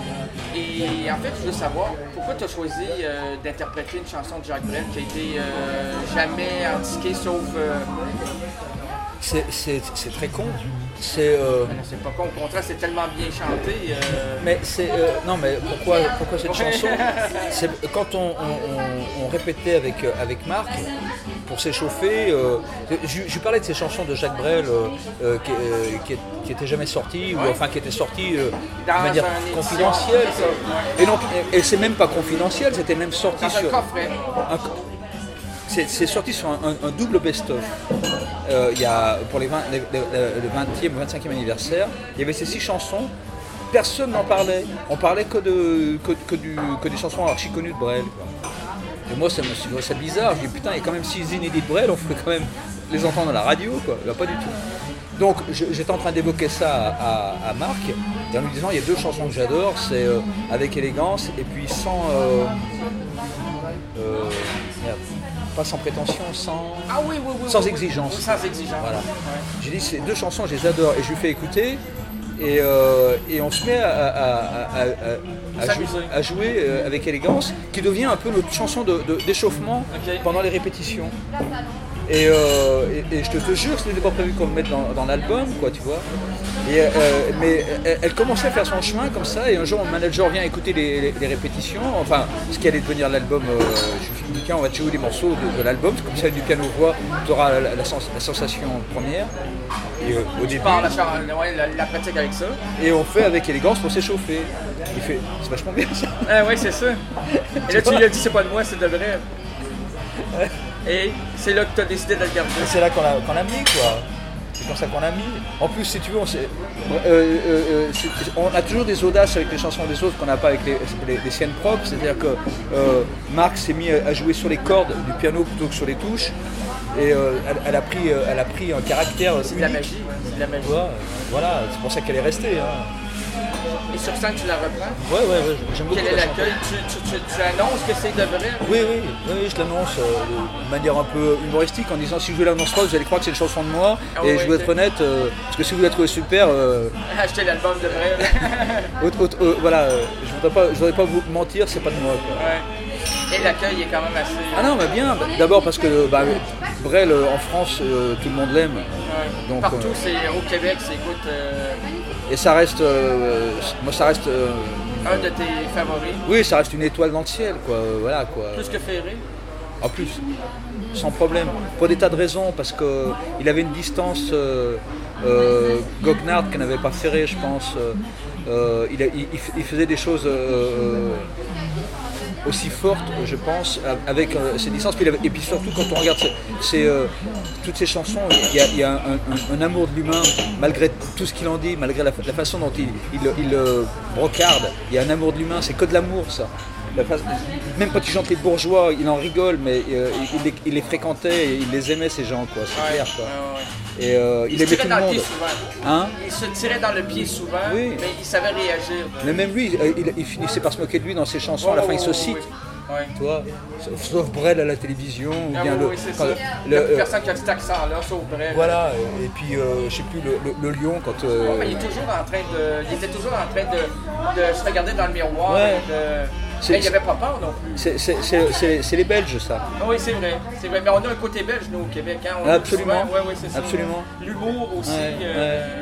A: et en fait je veux savoir pourquoi tu as choisi euh, d'interpréter une chanson de Jacques Brel qui a été euh, jamais indiquée sauf... Euh...
B: C'est, c'est, c'est très con. C'est, euh...
A: non, c'est pas con, au contraire c'est tellement bien chanté. Euh...
B: Mais c'est... Euh, non mais pourquoi, pourquoi cette chanson c'est, quand on, on, on, on répétait avec, avec Marc, pour s'échauffer, euh, je, je lui parlais de ces chansons de Jacques Brel euh, euh, qui, euh, qui, qui étaient jamais sorties, ouais. ou enfin qui étaient sorties euh, de manière confidentielle. Et, non, et, et c'est même pas confidentiel, c'était même sorti
A: dans
B: sur...
A: un coffret.
B: Un, c'est, c'est sorti sur un, un, un double best-of. Euh, il y a, pour les vingt, les, les, le vingtième ou vingt-cinquième anniversaire, il y avait ces six chansons, personne n'en parlait. On parlait que, de, que, que, du, que des chansons archi connues de Brel, quoi. Et moi, ça me trouvait ça bizarre. Je dis putain, il y a quand même six inédits de Brel, on pourrait quand même les entendre à la radio, quoi. Là, pas du tout. Donc, je, j'étais en train d'évoquer ça à, à, à Marc, et en lui disant il y a deux chansons que j'adore, c'est euh, Avec élégance et puis sans. Euh, euh, merde. Pas sans prétention, sans,
A: ah oui, oui, oui,
B: sans
A: oui,
B: exigence.
A: Oui, sans exigence.
B: Voilà. Ouais. J'ai dit ces deux chansons, je les adore, et je lui fais écouter, et, euh, et on se met à, à, à, à, à, jou- à jouer euh, avec élégance, qui devient un peu notre chanson de, de, d'échauffement okay. pendant les répétitions. Et, euh, et, et je te, te jure, ce n'était pas prévu qu'on le mette dans, dans l'album, quoi, tu vois. Et, euh, mais elle, elle commençait à faire son chemin comme ça, et un jour, mon manager vient écouter les, les, les répétitions, enfin, ce qui allait devenir l'album. Euh, je lui dis, tiens, on va te jouer les morceaux de, de l'album, comme ça, du piano-voix, tu auras la, la, la, sens, la sensation première. Et, euh, au début,
A: la, ouais, la, la pratique avec ça.
B: Et on fait avec élégance pour s'échauffer. Il fait, c'est vachement bien ça.
A: Ah ouais, c'est ça. Et là, tu lui as dit, c'est pas de moi, c'est de vrai. Et c'est là que tu as décidé de le garder.
B: C'est là qu'on l'a, qu'on l'a mis, quoi. C'est comme ça qu'on l'a mis. En plus, si tu veux, on, euh, euh, euh, on a toujours des audaces avec les chansons des autres qu'on n'a pas avec les, les, les siennes propres. C'est-à-dire que euh, Marc s'est mis à jouer sur les cordes du piano plutôt que sur les touches. Et euh, elle, elle, a pris, elle a pris un caractère.
A: C'est de la magie. C'est de la magie.
B: Ouais, voilà, c'est pour ça qu'elle est restée. Hein.
A: Et sur scène, tu la reprends?
B: Ouais, ouais, ouais, j'aime beaucoup.
A: Quel est l'accueil? Tu, tu, tu, tu annonces que c'est de vrai?
B: Oui, oui, oui, je l'annonce euh, de manière un peu humoristique en disant si je vous l'annonce pas, vous allez croire que c'est une chanson de moi. Ah, et oui, je veux être honnête, euh, parce que si vous la trouvez super. Euh,
A: Achetez l'album de vrai.
B: autre, autre, euh, voilà, euh, je voudrais pas, je voudrais pas vous mentir, c'est pas de moi. Quoi.
A: Ouais. Et l'accueil est quand même assez...
B: Ah non, mais bien. D'abord parce que bah, Brel, en France, euh, tout le monde l'aime.
A: Ouais.
B: Donc,
A: Partout,
B: euh,
A: c'est au Québec, c'est écoute... Euh,
B: et ça reste... Euh, moi, ça reste... Euh,
A: un de tes favoris.
B: Oui, ça reste une étoile dans le ciel, quoi. Voilà, quoi.
A: Plus que Ferré.
B: En plus, sans problème. Pour des tas de raisons, parce qu'il avait une distance... Euh, euh, Goguenard, qui n'avait pas Ferré, je pense... Euh, Euh, il, a, il, il faisait des choses euh, aussi fortes, je pense, avec euh, ses distances. Puis, et puis surtout, quand on regarde ses, ses, euh, toutes ces chansons, il y a, il y a un, un, un amour de l'humain, malgré tout ce qu'il en dit, malgré la, la façon dont il, il, il, il euh, brocarde. Il y a un amour de l'humain, c'est que de l'amour, ça. La face, même quand il chante les bourgeois, il en rigole, mais euh, il, il, il les fréquentait, et il les aimait, ces gens, quoi. C'est ouais, clair, quoi. Ouais, ouais. Et euh, il, il aimait tout le monde.
A: Hein? Il se tirait dans le pied souvent, oui. Mais il savait réagir.
B: Mais même lui, il, il finissait par se moquer de lui dans ses chansons. Oh, à la fin, il se cite. Oui. Ouais. Tu vois, sauf Brel à la télévision. Ou
A: ah,
B: bien
A: oui,
B: le,
A: oui, c'est ça. Le, il n'y a plus personne qui a cet accent-là, sauf Brel.
B: Voilà, et, et puis, euh, je sais plus, le, le, le lion, quand... Euh...
A: Oh, mais il, est toujours en train de, il était toujours en train de, de se regarder dans le miroir. Ouais. Et de... Il n'y avait pas peur non plus.
B: C'est les Belges, ça.
A: Ah oui, c'est vrai, vrai. Mais on a un côté belge, nous, au Québec. Hein. On
B: Absolument.
A: Ouais, ouais, c'est ça.
B: Absolument.
A: L'humour aussi.
B: Ouais,
A: euh,
B: ouais.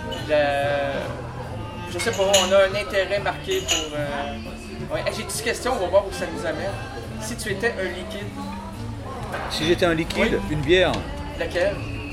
A: La... Je sais pas, on a un intérêt marqué pour... Euh... Ouais. J'ai une petite question, on va voir où ça nous amène. Si tu étais un liquide...
B: Si j'étais un liquide, oui. Une bière.
A: Laquelle?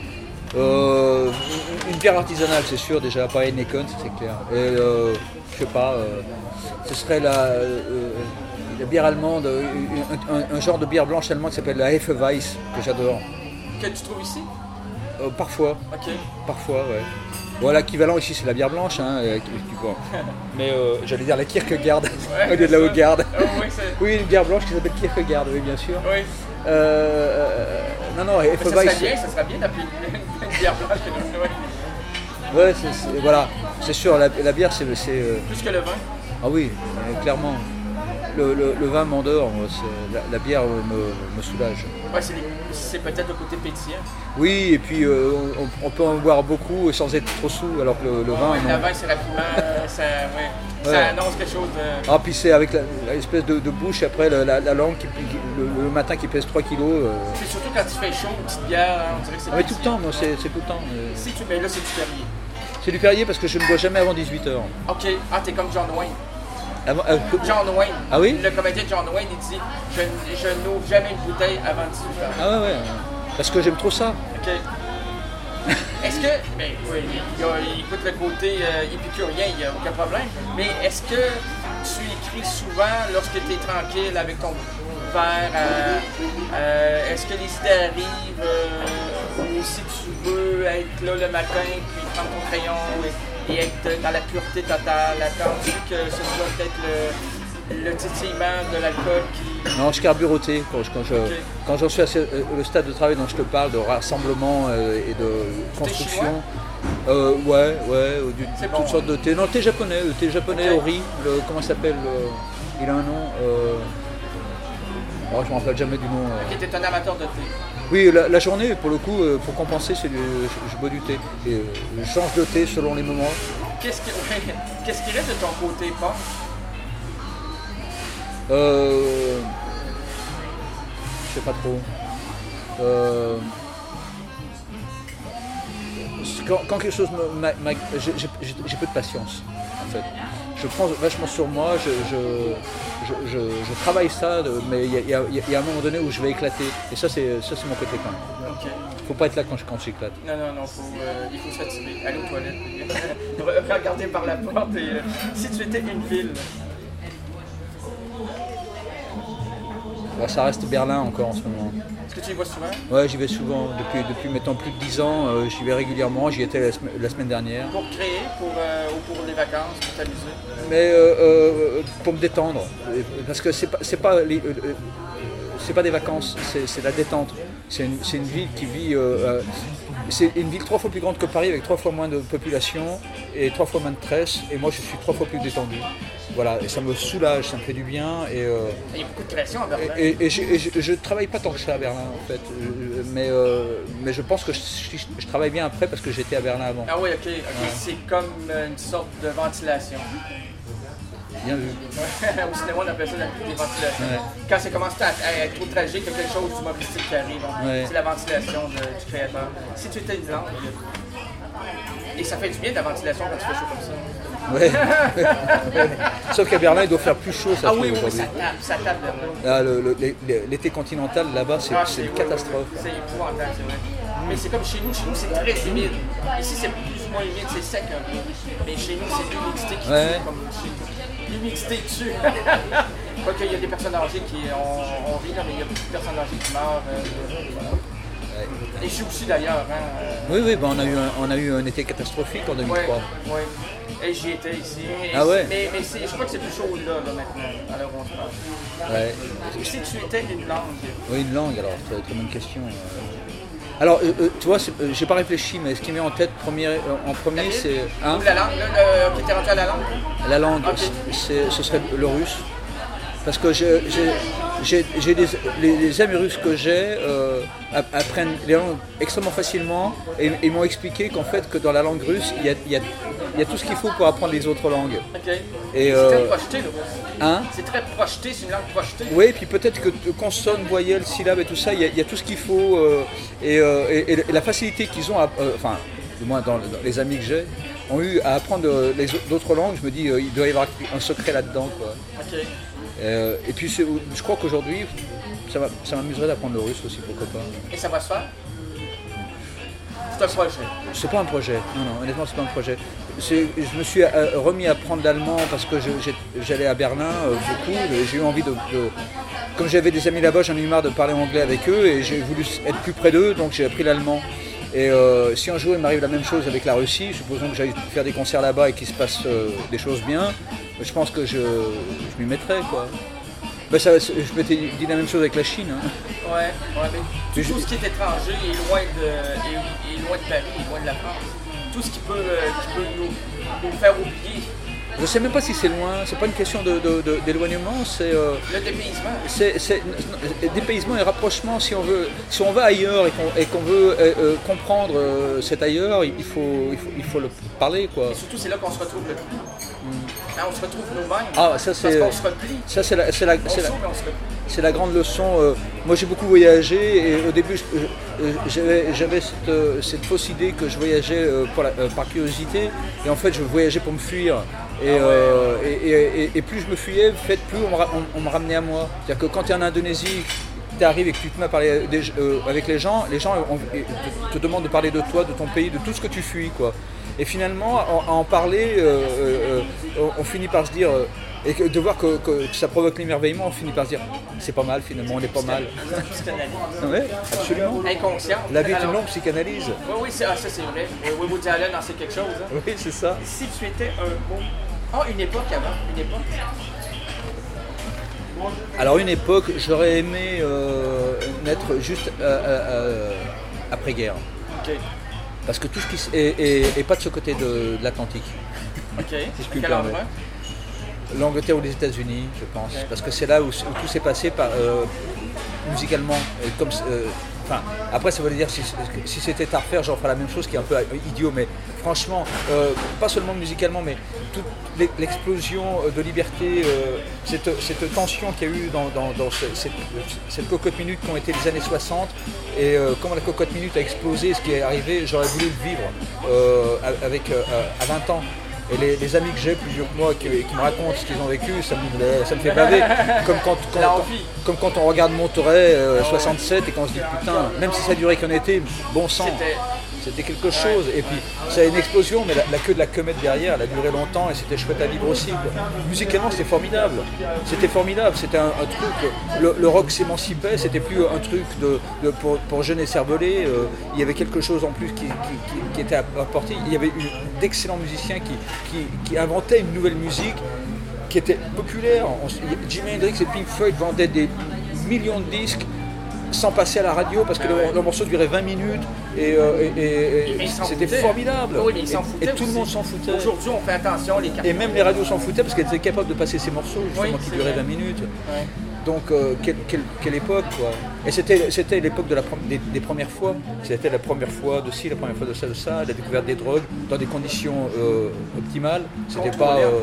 B: euh, Une bière artisanale, c'est sûr, déjà, pas Heineken, c'est clair. Et euh, je sais pas... Euh... Ce serait la, euh, la bière allemande, un, un, un genre de bière blanche allemande qui s'appelle la Hefeweiss, que j'adore.
A: Que tu trouves ici?
B: euh, Parfois.
A: Ok.
B: Parfois, ouais. Bon, l'équivalent ici, c'est la bière blanche, hein, euh, bon. Mais euh, j'allais dire la Kierkegaard, ouais, au lieu de la Haute-Garde.
A: Oh, oui,
B: oui, une bière blanche qui s'appelle Kierkegaard, oui, bien sûr.
A: Oui.
B: Euh, euh, non, non, Hefeweiss.
A: Ça serait bien, ça serait bien d'appeler une bière blanche.
B: Ouais, ouais c'est, voilà. C'est sûr, la, la bière, c'est... Euh...
A: Plus que le vin?
B: Ah oui, clairement. Le, le, le vin m'endort, la, la bière me, me soulage.
A: Ouais, c'est peut-être le côté pétillant.
B: Oui, et puis euh, on, on peut en boire beaucoup sans être trop sous, alors que le, le vin...
A: Ouais, le vin, c'est rapidement, ça, ouais, ouais. Ça annonce quelque chose de...
B: Ah, puis c'est avec l'espèce de, de bouche, après la, la, la langue, qui, le, le matin qui pèse trois kilos. Euh...
A: C'est surtout quand il fait chaud, une petite bière, on dirait que c'est...
B: Ah, mais tout le temps, moi, c'est tout le temps. Euh...
A: Si tu mets là, c'est du Perrier.
B: C'est du Perrier parce que je ne bois jamais avant dix-huit heures.
A: Ok, ah, t'es comme John Wayne.
B: Avant, euh,
A: John Wayne.
B: Ah oui?
A: Le comédien John Wayne, il dit je, je n'ouvre jamais une bouteille avant dix-huit heures.
B: Ah ouais, ouais. Parce que j'aime trop ça.
A: Ok. Est-ce que. Ben oui, il, il écoute le côté euh, épicurien, il n'y a aucun problème. Mais est-ce que tu écris souvent lorsque tu es tranquille avec ton verre? Euh, euh, est-ce que les idées arrivent? Euh, ou si tu veux être là le matin, puis prendre ton crayon et, et être dans la pureté totale, attendu que ce soit peut-être le, le titillement de l'alcool qui...
B: Non, je carbure au thé. Quand, quand, je, okay. quand j'en suis à ce, le stade de travail dont je te parle, de rassemblement euh, et de construction. Euh, ouais, ouais, du, toutes bon, sortes de thé. Non, le thé japonais, le thé japonais okay. au riz, le, comment ça s'appelle? Il a un nom. Euh, oh, je ne me rappelle jamais du nom.
A: Ok, t'es un amateur de thé.
B: Oui, la, la journée, pour le coup, pour compenser, c'est je, je bois du thé. Et, euh, je change de thé selon les moments.
A: Qu'est-ce qui, qu'est-ce qui reste de ton côté pop?
B: Euh, je sais pas trop. Euh, quand, quand quelque chose me... J'ai peu de patience, en fait. Je prends vachement sur moi, je, je, je, je, je travaille ça, mais il y, y, y a un moment donné où je vais éclater. Et ça, c'est mon côté quand même. Okay. Faut pas être là quand, quand j'éclate.
A: Non, non, non, faut, euh, il faut se fatiguer, aller aux toilettes, regarder par la porte. Et, euh, si tu étais une ville,
B: bah, ça reste Berlin encore en ce moment.
A: Est-ce que tu y vas souvent?
B: Ouais, j'y vais souvent. Depuis, depuis maintenant plus de dix ans, euh, j'y vais régulièrement. J'y étais la, sem la semaine dernière.
A: Pour créer pour, euh, ou pour les vacances, pour t'amuser?
B: Mais euh, euh, pour me détendre. Parce que c'est pas, c'est pas, les, euh, c'est pas des vacances, c'est la détente. C'est une, une ville qui vit... Euh, euh, c'est une ville trois fois plus grande que Paris, avec trois fois moins de population et trois fois moins de stress. Et moi, je suis trois fois plus détendu. Voilà, et ça me soulage, ça me fait du bien. Et, euh,
A: il y a beaucoup de création à Berlin.
B: Et, et, et, je, et je, je travaille pas tant que ça à Berlin, en fait. Je, mais, euh, mais je pense que je, je, je travaille bien après parce que j'étais à Berlin avant.
A: Ah oui, ok. okay. Ouais. C'est comme une sorte de ventilation.
B: Bien vu.
A: Au cinéma, on appelle ça la, les ventilations. Ouais. Quand ça commence à, à être trop tragique, il y a quelque chose d'humoristique qui arrive. Ouais. C'est la ventilation de, du créateur. Si tu étais une langue, et ça fait du bien de la ventilation quand tu fais chaud comme ça.
B: Ouais. Sauf qu'à Berlin, il doit faire plus chaud, ça
A: ah
B: fait
A: oui, oui,
B: aujourd'hui.
A: ça tape, ça tape Berlin.
B: Ah, le, le, l'été continental, là-bas, c'est, ah, c'est une oui, catastrophe.
A: Oui, c'est épouvantable, c'est vrai. Mais c'est comme chez nous, chez nous c'est très humide. Ici c'est plus ou moins humide, c'est sec un peu. Mais chez nous c'est l'humidité qui ouais. tue, comme chez nous. L'humidité tue. Quoique il y a des personnes âgées qui, on, on rit là, mais il y a beaucoup de personnes âgées qui meurent. Euh, voilà. Ouais. Et chez aussi d'ailleurs. Hein, euh...
B: Oui, oui, ben on, a eu un, on a eu un été catastrophique en deux mille trois.
A: Oui, ouais. Et j'y étais ici. Et
B: ah ouais?
A: Mais, mais je crois que c'est plus chaud là, là maintenant, à l'heure où on se parle.
B: Ouais.
A: Si tu étais une langue.
B: Oui, une langue alors, très, très bonne question. Alors, euh, euh, tu vois, euh, j'ai pas réfléchi, mais ce qui met en tête premier, euh, en premier, c'est...
A: Hein? Ou la langue, le, le, qui était rendu à la langue?
B: La langue, okay. c'est, ce serait le russe. Parce que j'ai, j'ai, j'ai, j'ai des, les, les amis russes que j'ai euh, apprennent les langues extrêmement facilement et ils m'ont expliqué qu'en fait, que dans la langue russe, il y a, il y a, il y a tout ce qu'il faut pour apprendre les autres langues.
A: Okay.
B: Et,
A: c'est
B: euh,
A: très projeté, le russe.
B: Hein?
A: C'est très projeté, c'est une langue projetée.
B: Oui, et puis peut-être que consonnes, voyelles, syllabes et tout ça, il y a, il y a tout ce qu'il faut. Euh, et, euh, et, et la facilité qu'ils ont, à, euh, enfin, du moins dans, dans les amis que j'ai, ont eu à apprendre les, d'autres langues, je me dis, euh, il doit y avoir un secret là-dedans, quoi.
A: Okay.
B: Euh, et puis c'est, je crois qu'aujourd'hui, ça, va, ça m'amuserait d'apprendre le russe aussi, pourquoi pas.
A: Et ça va se faire? C'est un projet?
B: C'est pas un projet, non, non, honnêtement c'est pas un projet. C'est, je me suis euh, remis à apprendre l'allemand parce que je, j'allais à Berlin euh, beaucoup, j'ai eu envie de, de... Comme j'avais des amis là-bas, j'en ai eu marre de parler anglais avec eux et j'ai voulu être plus près d'eux, donc j'ai appris l'allemand. Et euh, si un jour il m'arrive la même chose avec la Russie, supposons que j'aille faire des concerts là-bas et qu'il se passe euh, des choses bien, je pense que je, je m'y mettrai, quoi. Ben ça, je m'étais dit la même chose avec la Chine. Hein.
A: Ouais, ouais, mais tout, tout ce qui est étranger est loin de, est, est loin de Paris, est loin de la France. Tout ce qui peut, euh, qui peut nous, nous faire oublier.
B: Je ne sais même pas si c'est loin, c'est pas une question de, de, de, d'éloignement, c'est... Euh,
A: le dépaysement.
B: C'est, c'est dépaysement et rapprochement, si on veut, si on va ailleurs et qu'on, et qu'on veut euh, euh, comprendre euh, cet ailleurs, il faut, il, faut, il faut le parler, quoi.
A: Et surtout, c'est là qu'on se retrouve le plus. Mm. Hein, on se retrouve nous-mêmes,
B: ah, ça, c'est,
A: parce qu'on se replie.
B: Ça, c'est la, c'est la,
A: c'est la,
B: c'est la grande leçon. Euh, moi, j'ai beaucoup voyagé et au début, je, euh, j'avais, j'avais cette, euh, cette fausse idée que je voyageais euh, pour la, euh, par curiosité et en fait, je voyageais pour me fuir. Et, ah ouais. euh, et, et, et plus je me fuyais, fait, plus on me, on, on me ramenait à moi. C'est-à-dire que quand tu es en Indonésie, tu arrives et que tu te mets à parler des, euh, avec les gens, les gens on, te, te demandent de parler de toi, de ton pays, de tout ce que tu fuis, quoi. Et finalement, à en parler, euh, euh, on, on finit par se dire, euh, et que, de voir que, que ça provoque l'émerveillement, on finit par se dire, c'est pas mal finalement, on est pas mal. Oui, absolument.
A: Inconscient.
B: La vie est une longue psychanalyse.
A: Oui, oui, c'est, ah, ça c'est vrai. Oui, Woody Allen en sait quelque chose. Hein.
B: Oui, c'est ça.
A: Si tu étais un mot. Oh, une époque avant, une époque.
B: Alors une époque, j'aurais aimé euh, naître juste euh, euh, après-guerre.
A: Ok.
B: Parce que tout ce qui est, est, est pas de ce côté de, de l'Atlantique.
A: Ok. Si je puis me permettre.
B: L'Angleterre ou les États-Unis, je pense. Okay. Parce que c'est là où, où tout s'est passé par, euh, musicalement. Et comme, euh, enfin, après, ça veut dire si, si c'était à refaire, j'en ferais la même chose, qui est un peu idiot. Mais franchement, euh, pas seulement musicalement, mais toute l'explosion de liberté, euh, cette, cette tension qu'il y a eu dans, dans, dans ce, cette, cette cocotte minute qui ont été les années soixante, et euh, comment la cocotte minute a explosé, ce qui est arrivé, j'aurais voulu le vivre euh, avec, euh, à vingt ans. Et les, les amis que j'ai, plus vieux que moi, qui, qui me racontent ce qu'ils ont vécu, ça me, ça me fait baver. Comme quand, quand, quand, comme quand on regarde Monterey euh, soixante-sept et qu'on se dit putain, même si ça a duré qu'un été, bon sang, c'était quelque chose. Et puis ça a une explosion, mais la, la queue de la comète derrière, elle a duré longtemps et c'était chouette à vivre aussi, quoi. Musicalement, c'était formidable. C'était formidable. C'était un, un truc. Le, le rock s'émancipait. C'était plus un truc de, de pour, pour jeunes et cervelés. Euh, il y avait quelque chose en plus qui, qui, qui, qui était apporté. Il y avait eu d'excellents musiciens qui, qui, qui inventaient une nouvelle musique qui était populaire. On, Jimi Hendrix et Pink Floyd vendaient des millions de disques sans passer à la radio parce que ah ouais. le, le morceau durait vingt minutes et, euh, et, et, et c'était formidable.
A: Oui, mais ils s'en foutaient
B: et, et tout le monde s'en foutait.
A: Aujourd'hui, on fait attention, les cartes.
B: Et même les radios s'en foutaient parce qu'elles étaient capables de passer ces morceaux justement oui, qui duraient vingt minutes.
A: Ouais.
B: Donc, euh, quelle, quelle, quelle époque, quoi. Et c'était, c'était l'époque de la, des, des premières fois. C'était la première fois de ci, la première fois de ça, de ça, la découverte des drogues dans des conditions euh, optimales. C'était pas. Euh,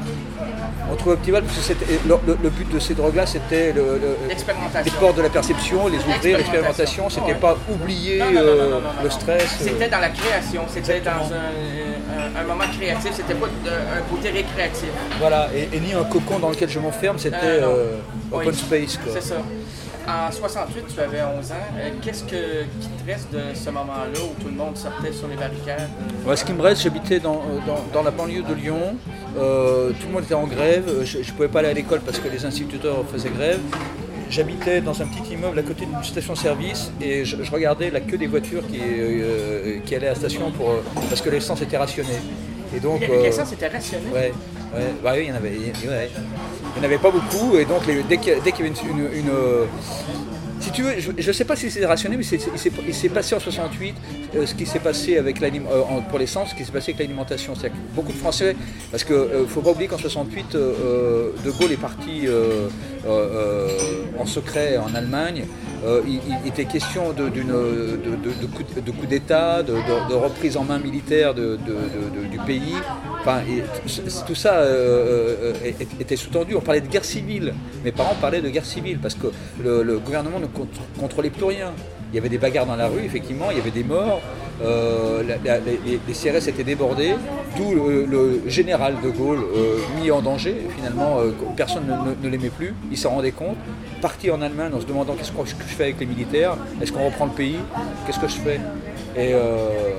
B: on trouvait optimal parce que c'était, le, le, le but de ces drogues-là, c'était le, le, les portes de la perception, les ouvrir, l'expérimentation. C'était ouais. pas oublier non, non, non, non, non, non, le stress.
A: C'était dans la création, c'était Exactement. dans un, un, un moment créatif, c'était pas un côté récréatif.
B: Voilà, et, et ni un cocon dans lequel je m'enferme, c'était euh, euh, open oui, space. Quoi.
A: C'est ça. En soixante-huit, tu avais onze ans. Qu'est-ce que, qui te reste de ce moment-là où tout le monde sortait sur les barricades?
B: Ouais, ce qui me reste, j'habitais dans, dans, dans la banlieue de Lyon. Euh, tout le monde était en grève. Je ne pouvais pas aller à l'école parce que les instituteurs faisaient grève. J'habitais dans un petit immeuble à côté d'une station-service et je, je regardais la queue des voitures qui, euh, qui allaient à la station pour, parce que l'essence était rationnée.
A: Et donc, euh, l'essence était rationnée?
B: Ouais, ouais, bah oui, il y en avait. Ouais. Il n'y en avait pas beaucoup et donc les, dès qu'il y avait une, une, une euh, si tu veux, je ne sais pas si c'est rationné, mais c'est, c'est, il s'est passé en soixante-huit euh, ce qui s'est passé avec euh, pour l'essence, ce qui s'est passé avec l'alimentation. C'est-à-dire que beaucoup de Français, parce qu'il ne euh, faut pas oublier qu'en soixante-huit, euh, De Gaulle est parti euh, euh, en secret en Allemagne. Euh, il, il était question de, d'une, de, de, de, coup, de coup d'État, de, de, de reprise en main militaire de, de, de, de, du pays. Enfin, et, tout ça euh, était sous-tendu. On parlait de guerre civile. Mes parents parlaient de guerre civile parce que le, le gouvernement ne contrôlait plus rien. Il y avait des bagarres dans la rue, effectivement, il y avait des morts, euh, la, la, les, les C R S étaient débordés, d'où le, le général de Gaulle euh, mis en danger. Finalement, euh, personne ne, ne, ne l'aimait plus, il s'en rendait compte. Parti en Allemagne en se demandant qu'est-ce que je fais avec les militaires, est-ce qu'on reprend le pays, qu'est-ce que je fais et, euh,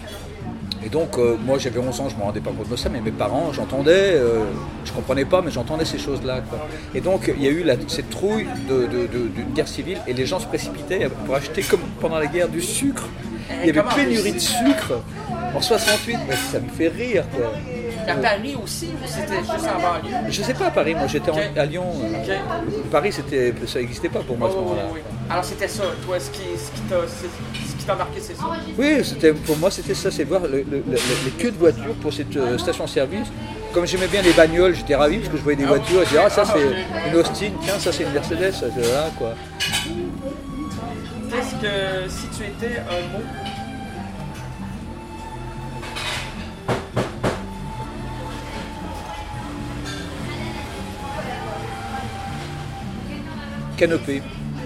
B: et donc, euh, moi j'avais onze ans, je ne me rendais pas compte de ça, mais mes parents, j'entendais, euh, je ne comprenais pas, mais j'entendais ces choses-là. Quoi. Et donc, il y a eu la, cette trouille de, de, de, d'une guerre civile, et les gens se précipitaient pour acheter, comme pendant la guerre, du sucre. Il y avait pénurie de sucre en soixante-huit, mais ça me fait rire. Quoi.
A: À Paris aussi, ou c'était juste en banlieue?
B: Je ne sais pas à Paris, moi j'étais okay. en, à Lyon. Okay. Paris, c'était, ça n'existait pas pour moi oh, à ce moment-là.
A: Oui, oui. Alors c'était ça, toi, ce qui, ce qui t'a... Ce qui t'a marqué, c'est ça?
B: Oui, c'était, pour moi, c'était ça, c'est voir le, le, le, les queues de voitures pour cette euh, station-service. Comme j'aimais bien les bagnoles, j'étais ravi parce que je voyais des voitures et je disais, ah, ça c'est une Austin, tiens, ça c'est une Mercedes, ça c'est là, quoi.
A: Qu'est-ce que, si tu étais un mot?
B: Canopée.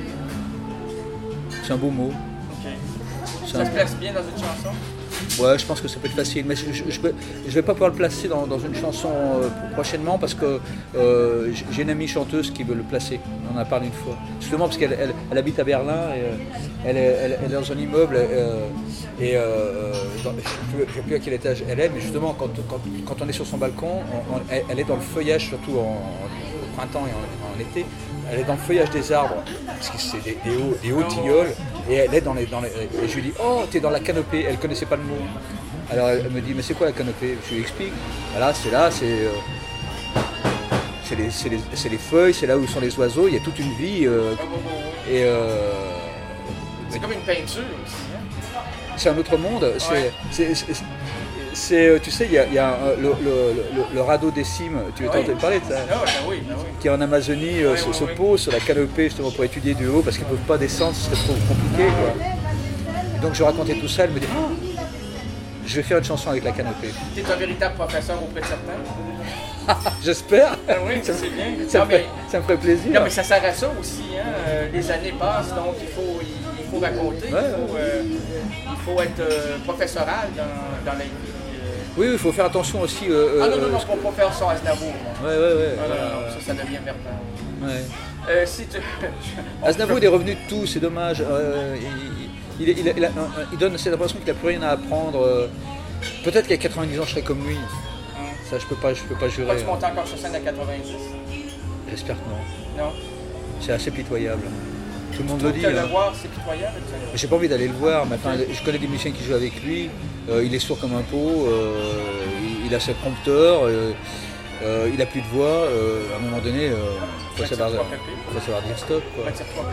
B: C'est un beau mot.
A: Ça se place bien dans une chanson?
B: Ouais, je pense que ça peut être facile, mais je ne vais pas pouvoir le placer dans, dans une chanson euh, prochainement parce que euh, j'ai une amie chanteuse qui veut le placer. On en a parlé une fois. Justement parce qu'elle elle, elle habite à Berlin, et, euh, elle, est, elle, elle est dans un immeuble euh, et euh, dans, je ne sais plus à quel étage elle est, mais justement quand, quand, quand on est sur son balcon, on, on, elle est dans le feuillage, surtout en, en, au printemps et en, en été. Elle est dans le feuillage des arbres, parce que c'est des, des hauts, des hauts tilleuls, et elle est dans les, dans les... Et je lui dis, oh, t'es dans la canopée, elle ne connaissait pas le mot. Alors elle me dit, mais c'est quoi la canopée? Je lui explique, voilà, c'est là, c'est... Euh, c'est, les, c'est, les, c'est les feuilles, c'est là où sont les oiseaux, il y a toute une vie. Euh, et euh,
A: c'est comme une peinture aussi, hein?
B: C'est un autre monde, c'est... Ouais. c'est, c'est, c'est C'est, tu sais, il y a, y a le, le, le, le radeau des cimes, tu veux t'entendre parler de ça?
A: Ah oui, ah oui, ah oui.
B: Qui en Amazonie euh, oui, se, oui, se oui. pose sur la canopée justement pour étudier du haut parce qu'ils ne peuvent pas descendre, ce serait trop compliqué. Quoi. Et donc je racontais tout ça, elle me dit oh, je vais faire une chanson avec la canopée.
A: Tu es un véritable professeur auprès de certains?
B: J'espère.
A: Ah oui, ça, c'est bien.
B: Ça,
A: non,
B: me, mais,
A: ça
B: me ferait plaisir.
A: Non, mais ça sert à ça aussi. Hein. Les années passent, donc il faut, il, il faut raconter, ouais, il, faut, ouais. euh, il faut être euh, professoral dans, dans la vie.
B: Oui, il faut faire attention aussi. Euh,
A: ah non, non, non, pour ne pas faire son Aznavour.
B: Ouais, ouais, ouais.
A: Ah, voilà. non, non, ça, ça devient verdun.
B: Ouais.
A: Euh, si tu...
B: Aznavour, il est revenu de tout, c'est dommage. Euh, il, il, il, il, a, il donne cette impression qu'il n'a plus rien à apprendre. Peut-être qu'à quatre-vingt-dix ans, je serai comme lui. Hum. Ça, je peux pas, je peux pas jurer.
A: Pourquoi tu montes encore sur scène à quatre-vingt-dix?
B: J'espère que non.
A: Non.
B: C'est assez pitoyable. Tout le monde le dit.
A: Tu le voir, c'est pitoyable.
B: J'ai pas envie d'aller le voir, mais enfin, je connais des musiciens qui jouent avec lui. Euh, il est sourd comme un pot, euh, il, il a ses prompteurs, euh, euh, il a plus de voix. Euh, à un moment donné, il euh, faut, faut savoir dire stop. Quoi.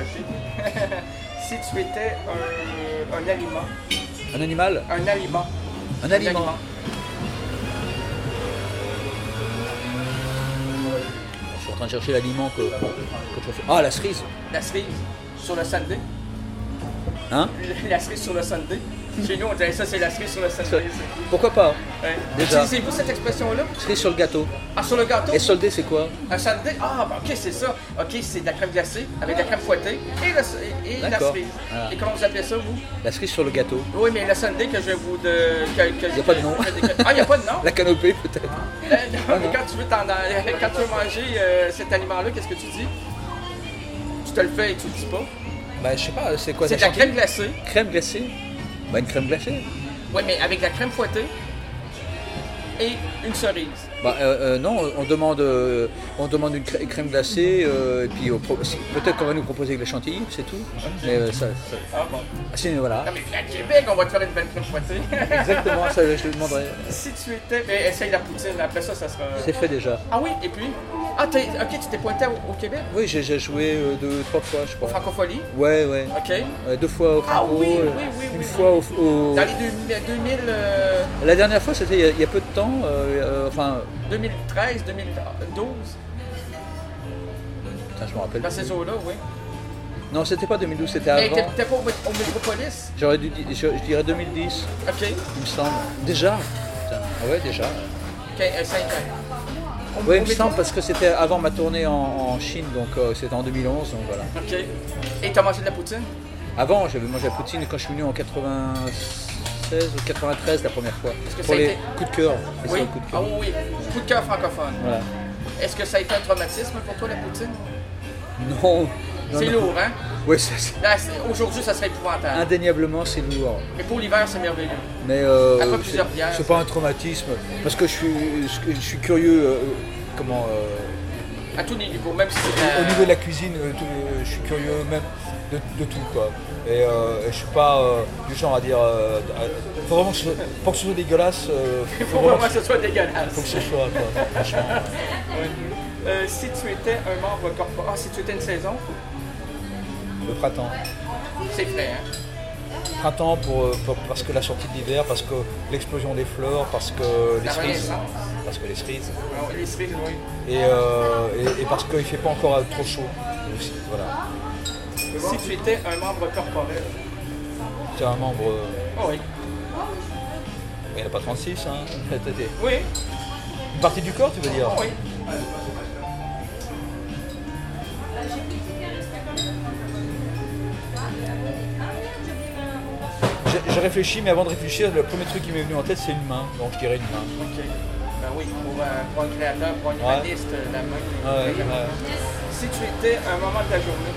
A: Si tu étais un, un aliment.
B: Un animal?
A: Un aliment.
B: Un, un aliment. aliment. Je suis en train de chercher l'aliment que, que tu fais. Ah, la cerise.
A: La cerise. Sur le Sunday.
B: Hein?
A: La cerise sur le Sunday. Chez nous, on dirait ça, c'est la cerise sur le Sunday.
B: Pourquoi pas?
A: Ouais.
B: Déjà.
A: Utilisez-vous cette expression-là?
B: Cerise sur le gâteau.
A: Ah, sur le gâteau?
B: Et soldé, c'est quoi?
A: Un Sunday? Ah, ben, ok, c'est ça. Ok, c'est de la crème glacée avec de la crème fouettée et, le, et, et la
B: D'accord.
A: cerise.
B: Voilà.
A: Et comment vous appelez ça, vous?
B: La cerise sur le gâteau.
A: Oui, mais le Sunday que je vais vous... De, que, que,
B: Il n'y a pas de nom.
A: Ah, il n'y a pas de nom?
B: La canopée, peut-être.
A: Euh, non, mais quand tu veux, t'en- quand tu veux manger euh, cet aliment-là, qu'est-ce que tu dis? Tu te le fais et tu le dis pas.
B: Bah, je sais pas, c'est quoi?
A: C'est de
B: t'as
A: la
B: chanté?
A: crème glacée.
B: Crème glacée? Bah, une crème glacée.
A: Oui, mais avec de la crème fouettée et une cerise.
B: Bah, euh, euh, non, on demande, euh, on demande une crè- crème glacée, euh, et puis au pro- si- peut-être qu'on va nous proposer avec les chantilly, c'est tout. Mais euh, ça, ça-
A: Ah bon.
B: ah, si, voilà.
A: Non, mais à Québec, on va te faire une belle crème fouettée.
B: Exactement, ça, je te demanderai.
A: Si tu étais... Mais essaye la poutine, après ça, ça sera...
B: C'est fait déjà.
A: Ah oui, et puis? Ah, t'es- ok, tu t'es pointé au, au Québec?
B: Oui, j'ai j'ai joué euh, deux, trois fois, je
A: Au
B: crois.
A: Francophonie?
B: Ouais, ouais.
A: Ok.
B: Euh, deux fois au
A: Ah
B: Franco,
A: oui,
B: euh,
A: oui, oui,
B: une
A: oui,
B: fois au, au-
A: Dans les deux- deux mille, euh,
B: La dernière fois, c'était il y a- il y, a peu de temps, euh, euh, enfin,
A: deux mille treize, deux mille douze,
B: putain, je me rappelle.
A: dans ces eaux-là, oui.
B: Non, c'était pas deux mille douze, c'était
A: Mais t'es
B: avant.
A: t'es pas au, au Métropolis?
B: J'aurais dû, di- je, je dirais deux mille dix,
A: Ok.
B: il me semble. Déjà? Putain. Ah ouais, déjà.
A: Ok, euh, cinq ans. Au-
B: Oui,
A: au
B: il me
A: Métro-
B: semble parce que c'était avant ma tournée en, en Chine, donc euh, c'était en deux mille onze, donc voilà.
A: Ok. Et t'as mangé de la poutine?
B: Avant, j'avais mangé la poutine quand je suis venu en quatre-vingt-seize ou quatre-vingt-treize la première fois.
A: Est-ce que
B: Pour
A: ça a
B: les
A: été-
B: coups de cœur. les
A: Oui.
B: seuls coups de
A: Ah
B: cœur.
A: oui, oui. Coup de cœur francophone.
B: Voilà.
A: Est-ce que ça a été un traumatisme pour toi, la poutine?
B: Non. non,
A: C'est
B: non.
A: lourd, hein?
B: Oui, ça, c'est-
A: Là, c'est- aujourd'hui, ça serait épouvantable.
B: indéniablement, c'est lourd.
A: Mais pour l'hiver, c'est merveilleux.
B: Mais euh,
A: Après
B: c'est-
A: plusieurs bières,
B: c'est pas un traumatisme, parce que je suis, je suis curieux, euh, comment, euh,
A: À tous les niveaux, même si c'est...
B: au niveau de la cuisine, euh, tout- euh, je suis curieux même de, de tout, quoi. Et euh, je suis pas euh, du genre à dire, euh, euh, faut vraiment que ce, pour que ce soit dégueulasse, euh,
A: Il
B: faut
A: faut
B: vraiment
A: vraiment que ce soit dégueulasse.
B: faut que ce soit, quoi, franchement.
A: Ouais. Euh, si tu étais un membre corporel... Ah, si tu étais une saison,
B: Le printemps.
A: c'est frais, hein?
B: Printemps pour, euh, pour- parce que la sortie de l'hiver, parce que l'explosion des fleurs, parce que les
A: La
B: cerises,
A: renaissance.
B: parce que les cerises,
A: Ah, les cerises, oui.
B: et, euh, et, et parce qu'il fait pas encore euh, trop chaud aussi, voilà.
A: Si tu étais un membre corporel.
B: C'est un membre, euh,
A: Oh, oui.
B: il n'y en a pas trente-six, hein. T'étais-
A: Oui.
B: Une partie du corps, tu veux dire?
A: Oh, oui.
B: J'ai- J'ai réfléchi, mais avant de réfléchir, le premier truc qui m'est venu en tête, c'est une main. Donc je dirais une main.
A: OK. Ben oui, pour un, pour un créateur, pour un
B: Ouais.
A: humaniste, la main.
B: Ouais, ouais.
A: Si tu étais un moment de ta journée,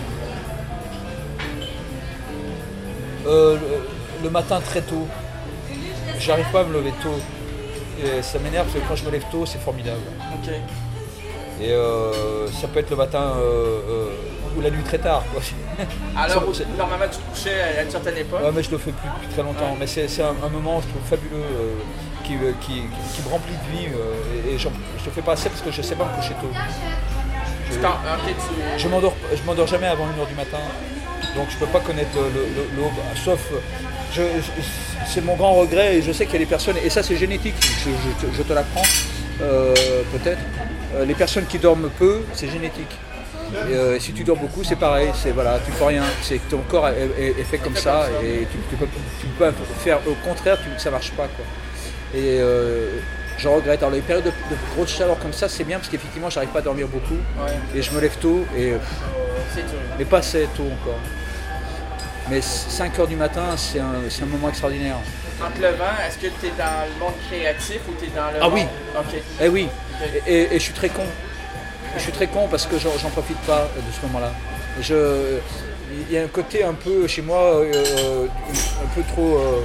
B: Euh, le, le matin très tôt, j'arrive pas à me lever tôt. Et ça m'énerve parce que quand je me lève tôt, c'est formidable.
A: OK.
B: Et euh, ça peut être le matin euh, euh, ou la nuit très tard, quoi.
A: Alors,
B: C'est-
A: où, normalement, tu te couchais à une certaine époque.
B: Ouais, mais je le fais plus depuis très longtemps.
A: Ouais.
B: Mais c'est c'est un, un moment, je trouve, fabuleux, euh, qui, euh, qui, qui me remplit de vie. euh, et et j'en- je le fais pas assez parce que je sais pas me coucher tôt. Je,
A: Tu t'en- OK, tu...
B: je m'endors, je m'endors jamais avant une heure du matin. Donc je peux pas connaître le- le- le- l'aube. Sauf, je, je- c'est mon grand regret et je sais qu'il y a des personnes, et ça c'est génétique, je, je te- je te l'apprends, euh, peut-être. Euh, les personnes qui dorment peu, c'est génétique. Et, euh, si tu dors beaucoup, c'est pareil, c'est voilà, tu peux rien, c'est que ton corps est, est- est fait comme ça et tu, tu peux, tu peux faire au contraire, tu, ça marche pas, quoi. Et euh, je regrette. Alors les périodes de, de grosse chaleur comme ça, c'est bien parce qu'effectivement, j'arrive pas à dormir beaucoup
A: Ouais,
B: et je me lève tôt et euh,
A: c'est dur.
B: mais pas assez tôt encore. Mais cinq heures du matin, c'est un, c'est un moment extraordinaire.
A: En te levant, est-ce que tu es dans le monde créatif ou tu es dans le
B: Ah
A: monde...
B: oui.
A: OK.
B: Eh oui, et, et- et je suis très con. Je suis très con parce que j'en j'en profite pas de ce moment-là. Je, il y a un côté un peu chez moi, euh, un peu trop, euh,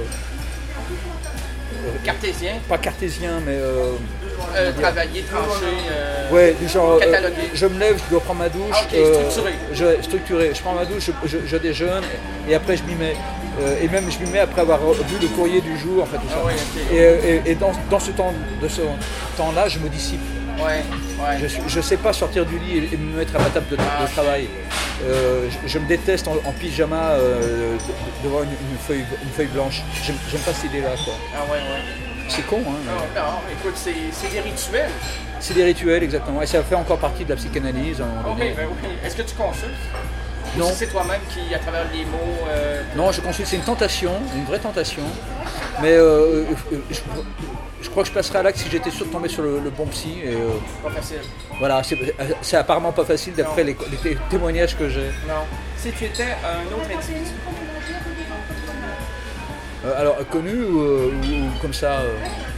A: Cartésien,
B: pas cartésien, mais euh,
A: euh, travailler, trancher, euh,
B: ouais, du genre, euh,
A: cataloguer.
B: je me lève, je dois prendre ma douche,
A: Ah, ok, structuré.
B: je, structuré. Je prends ma douche, je, je- je déjeune et après je m'y mets. Euh, et même je m'y mets après avoir vu le courrier du jour, enfin tout ça.
A: Ah ouais, ok.
B: Et, euh, et- et dans, dans ce temps, de ce temps-là, je me dissipe.
A: Ouais, ouais.
B: Je ne sais pas sortir du lit et, et me mettre à ma table de, de
A: Ah.
B: travail. Euh, je, je me déteste en, en pyjama euh, de- de- devant une, une feuille, une feuille blanche. J'aime j'aime pas cette idée-là, quoi.
A: Ah ouais, ouais.
B: C'est con, hein.
A: Non,
B: mais
A: non, écoute, c'est c'est des rituels.
B: C'est des rituels, exactement. Et ça fait encore partie de la psychanalyse. à un moment
A: OK,
B: donné.
A: ben oui. Est-ce que tu consultes?
B: Non.
A: Si c'est toi-même qui, à travers les mots... Euh...
B: Non, je consulte, c'est une tentation, une vraie tentation. Mais euh, je, je crois que je passerais à l'acte si j'étais sûr de tomber sur le, le bon psy. Et, euh,
A: pas facile.
B: Voilà, c'est, c'est apparemment pas facile d'après les, les témoignages que j'ai.
A: Non. Si tu étais un autre individu.
B: Euh, alors, connu ou, ou, ou comme ça euh...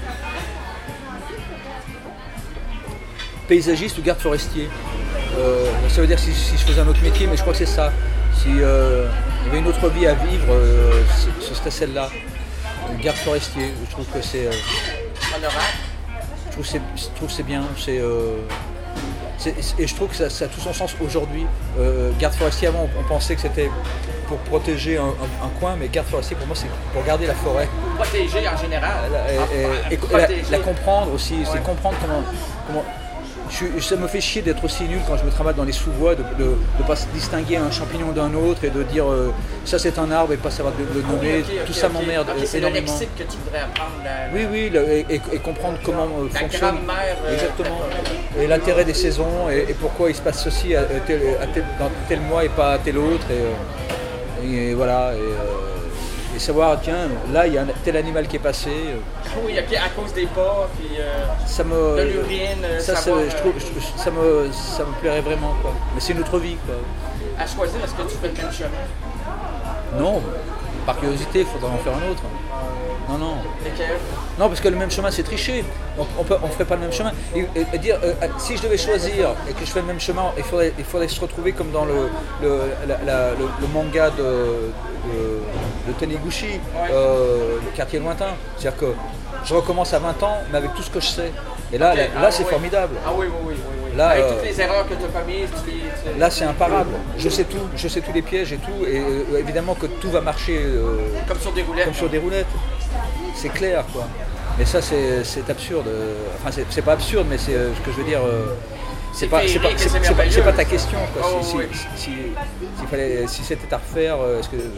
B: Paysagiste ou garde forestier. Euh, ça veut dire si, si je faisais un autre métier, mais je crois que c'est ça. Si euh, il y avait une autre vie à vivre, euh, ce serait celle-là. Garde forestier, je trouve que c'est... Euh,
A: honorable.
B: Je trouve que c'est, je trouve que c'est bien. C'est, euh, c'est, et je trouve que ça, ça a tout son sens aujourd'hui. Euh, garde forestier, avant, on, on pensait que c'était pour protéger un, un, un coin, mais garde forestier, pour moi, c'est pour garder la forêt.
A: Pour protéger en général.
B: Et, et, et, et la, la comprendre aussi, ouais. C'est comprendre comment... comment Je, ça me fait chier d'être aussi nul quand je me travaille dans les sous-bois, de ne pas distinguer un champignon d'un autre et de dire euh, ça c'est un arbre et pas savoir le nommer. Okay, okay, tout ça okay. m'emmerde
A: okay, c'est
B: énormément.
A: C'est le lexique que tu devrais apprendre. La...
B: Oui, oui, le, et, et comprendre comment euh,
A: la
B: fonctionne.
A: Grammaire,
B: exactement. Euh, et l'intérêt des saisons et, et pourquoi il se passe ceci à, à tel, à tel, dans tel mois et pas à tel autre. Et, et voilà. Et, euh, Et savoir, tiens, là il y a un tel animal qui est passé.
A: Oui, okay, à cause des pas, puis euh,
B: ça me,
A: de l'urine,
B: ça,
A: savoir,
B: je trouve, je, ça, me, ça me plairait vraiment, quoi. Mais c'est une autre vie, quoi.
A: À choisir, est-ce que tu fais le même chemin?
B: Non, par curiosité, il faudra en faire un autre. Non, non.
A: Lequel?
B: Non, parce que le même chemin, c'est tricher. Donc on ne ferait pas le même chemin. Et, et, et dire, euh, si je devais choisir et que je fais le même chemin, il faudrait, il faudrait se retrouver comme dans le, le, la, la, le, le manga de, de, de Taniguchi, ouais. euh, le quartier lointain. C'est-à-dire que je recommence à vingt ans, mais avec tout ce que je sais. Et là, okay. là, là ah, c'est oui. formidable.
A: Ah oui, oui, oui. oui.
B: Là,
A: avec
B: euh,
A: toutes les erreurs que tu as commises, tu les, tu...
B: là c'est imparable. Je sais tout, je sais tous les pièges et tout. Et euh, évidemment que tout va marcher euh,
A: comme sur des roulettes.
B: Comme sur des roulettes. C'est clair, quoi. Mais ça, c'est, c'est absurde. Enfin, c'est, c'est pas absurde, mais c'est euh, ce que je veux dire. Euh, c'est, pas, c'est, pas, c'est, c'est, pas, c'est pas ta question, quoi.
A: Oh,
B: si,
A: oui.
B: si, si, si, fallait, si c'était à refaire, euh, est-ce que, euh,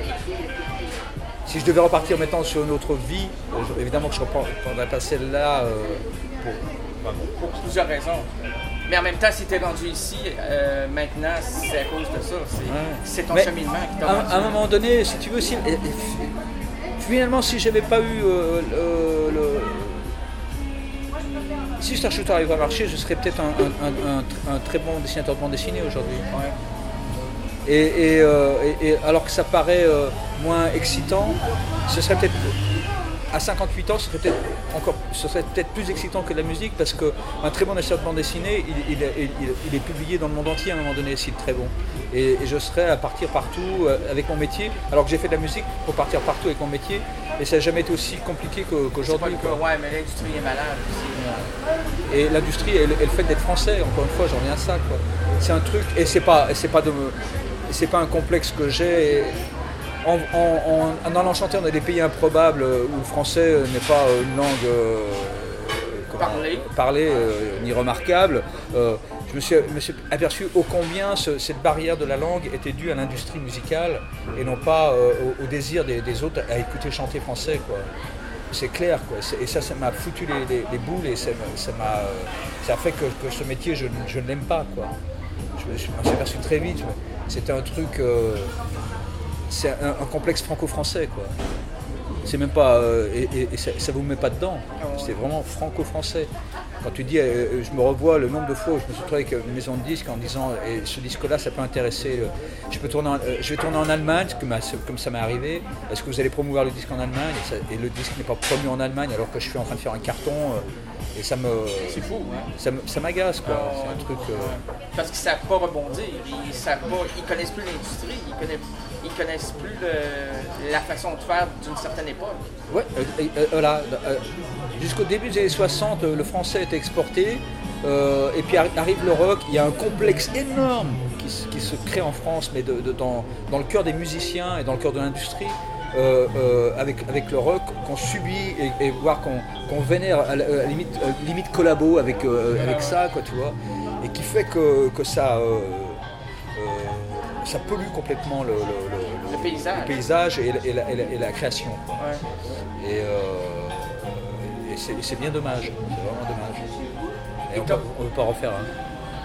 B: si je devais repartir maintenant sur une autre vie, euh, évidemment que je ne reprendrais pas celle-là. Euh, pour,
A: pour plusieurs raisons. Mais en même temps, si tu es rendu ici, euh, maintenant, c'est à cause de ça. C'est, ouais. c'est ton mais cheminement qui t'a rendu.
B: À un moment donné, si tu veux, si, finalement, si j'avais pas eu euh, le, le... si Starshooter arrivait à marcher, je serais peut-être un, un, un, un très bon dessinateur de bande dessinée aujourd'hui. Ouais. Et, et, euh, et, et alors que ça paraît euh, moins excitant, ce serait peut-être à cinquante-huit ans, ce serait peut-être encore, ce serait peut-être plus excitant que la musique parce qu'un très bon dessinateur de bande dessinée, il, il, il, il, il est publié dans le monde entier à un moment donné, s'il est très bon. Et, et je serais à partir partout euh, avec mon métier, alors que j'ai fait de la musique pour partir partout avec mon métier, et ça n'a jamais été aussi compliqué que, qu'aujourd'hui.
A: C'est pas le cas, ouais, mais l'industrie est malade aussi.
B: Et l'industrie, elle, elle fait d'être français, encore une fois, j'en reviens à ça, quoi. C'est un truc, et c'est pas, c'est pas, de me, c'est pas un complexe que j'ai. Et, En, en, en allant chanter dans des pays improbables où le français n'est pas une langue euh,
A: parlée,
B: parlée euh, ni remarquable, euh, je me suis, me suis aperçu ô combien ce, cette barrière de la langue était due à l'industrie musicale et non pas euh, au, au désir des, des autres à écouter chanter français, quoi. C'est clair, quoi. C'est, et ça, ça m'a foutu les, les, les boules et ça, ça, m'a, ça a fait que, que ce métier, je, je ne l'aime pas, quoi. Je, je m'en suis aperçu très vite. C'était un truc... Euh, c'est un, un complexe franco-français, quoi. C'est même pas... Euh, et, et, et ça, ça vous met pas dedans. C'est vraiment franco-français. Quand tu dis, euh, je me revois le nombre de fois où je me suis retrouvé avec une maison de disques en disant, et ce disque-là, ça peut intéresser... Euh, je, peux tourner en, euh, je vais tourner en Allemagne, comme, comme ça m'est arrivé. Est-ce que vous allez promouvoir le disque en Allemagne et, ça, et le disque n'est pas promu en Allemagne alors que je suis en train de faire un carton. Euh, et ça me...
A: C'est fou, hein?
B: Ça, me, ça m'agace, quoi.
A: Oh,
B: c'est un truc... Euh...
A: Parce qu'ils savent pas rebondir. Ils savent pas... Ils connaissent plus l'industrie. Ils connaissent... Ils connaissent plus le, la façon de faire d'une certaine époque.
B: Ouais, euh, euh, voilà. Euh, jusqu'au début des années soixante, le français était exporté. Euh, et puis arrive le rock. Il y a un complexe énorme qui, qui se crée en France, mais de, de, dans, dans le cœur des musiciens et dans le cœur de l'industrie, euh, euh, avec, avec le rock qu'on subit et, et voire qu'on, qu'on vénère à la, à la limite, euh, limite collabo avec, euh, avec ça, quoi, tu vois. Et qui fait que, que ça... Euh, ça pollue complètement le, le, le,
A: le paysage,
B: le paysage et, et, la, et, la, et la création.
A: Ouais.
B: Et, euh, et c'est, c'est bien dommage, c'est vraiment dommage. Et, et on ne peut pas refaire. Hein.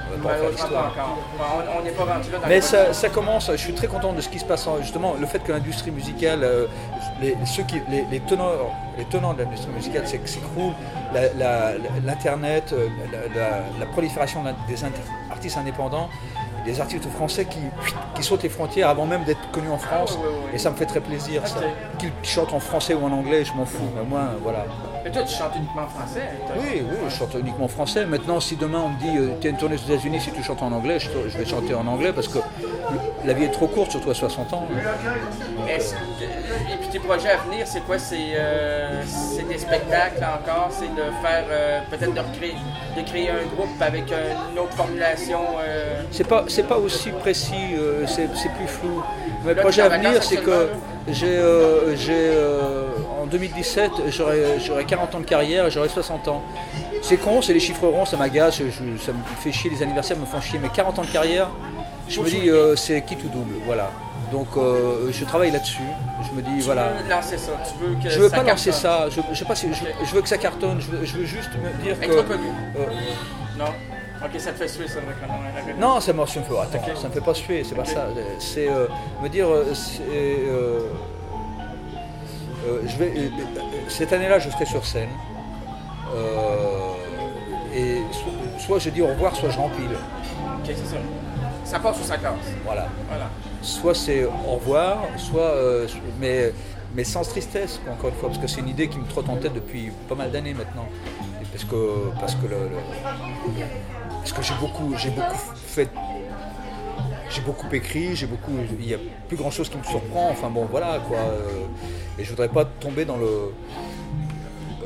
B: On va pas en faire
A: Malheureusement pas
B: l'histoire.
A: encore. On- On n'est pas rendu là dans
B: Mais
A: le
B: ça, ça commence, je suis très content de ce qui se passe, en- justement, le fait que l'industrie musicale, euh, les, ceux qui, les, les, tenants, les tenants de l'industrie musicale s'éc- s'écroulent, la- la- la- l'internet, euh, la, la- la prolifération d'in- des inter- artistes indépendants, des artistes français qui, qui sautent les frontières avant même d'être connus en France,
A: Ah, oui, oui, oui.
B: et ça me fait très plaisir, ça.
A: Ok.
B: Qu'ils chantent en français ou en anglais, je m'en fous, mais moi, voilà.
A: Mais toi, tu chantes uniquement en français. hein, toi?
B: Oui, oui, je chante uniquement en français. Maintenant, si demain on me dit euh, tu as une tournée aux États-Unis, si tu chantes en anglais, je, je vais chanter en anglais parce que le- la vie est trop courte, surtout à soixante ans.
A: Est-ce que- et puis tes projets à venir, c'est quoi? C'est euh, c'est des spectacles encore? C'est de faire, euh, peut-être de, recréer, de créer un groupe avec une autre formulation? euh,
B: C'est pas, c'est pas aussi précis, euh, c'est, c'est plus flou. Mes
A: Là,
B: projets
A: tu es
B: à
A: en
B: venir,
A: vacances
B: c'est que
A: actuellement,
B: j'ai, euh, j'ai euh, en deux mille dix-sept, j'aurai, j'aurai quarante ans de carrière et j'aurai soixante ans. C'est con, c'est les chiffres ronds, ça m'agace, je- je- ça me fait chier, les anniversaires me font chier, mais quarante ans de carrière, je me dis euh, c'est quitte ou double, voilà. Donc euh, je travaille là-dessus, je me dis
A: Tu
B: voilà.
A: veux lancer ça? Tu veux que
B: Je veux
A: ça
B: pas lancer
A: cartonne?
B: ça, je, je sais pas si je, je veux que ça cartonne, je veux, je veux juste me dire
A: Être
B: que.
A: reconnu?
B: euh,
A: Non? Ok, ça te fait suer, ça, le reconnu.
B: non, ça me, ça me fait, attends,
A: Ok.
B: ça me fait pas suer, c'est
A: Ok.
B: pas ça. C'est euh, me dire, euh, c'est, euh, euh, je vais, euh, euh, cette année-là, je serai sur scène. Euh, et so- soit je dis au revoir, soit je rempile.
A: Ok, c'est ça. Ça passe ou ça casse.
B: Voilà.
A: Voilà.
B: Soit c'est au revoir, soit, euh, mais, mais sans tristesse, quoi, encore une fois, parce que c'est une idée qui me trotte en tête depuis pas mal d'années maintenant. Et parce que, parce que, le, le- parce que j'ai beaucoup, j'ai beaucoup fait, j'ai beaucoup écrit, j'ai beaucoup, il y a plus grand chose qui me surprend. Enfin bon, voilà quoi. euh, et je voudrais pas tomber dans le, euh,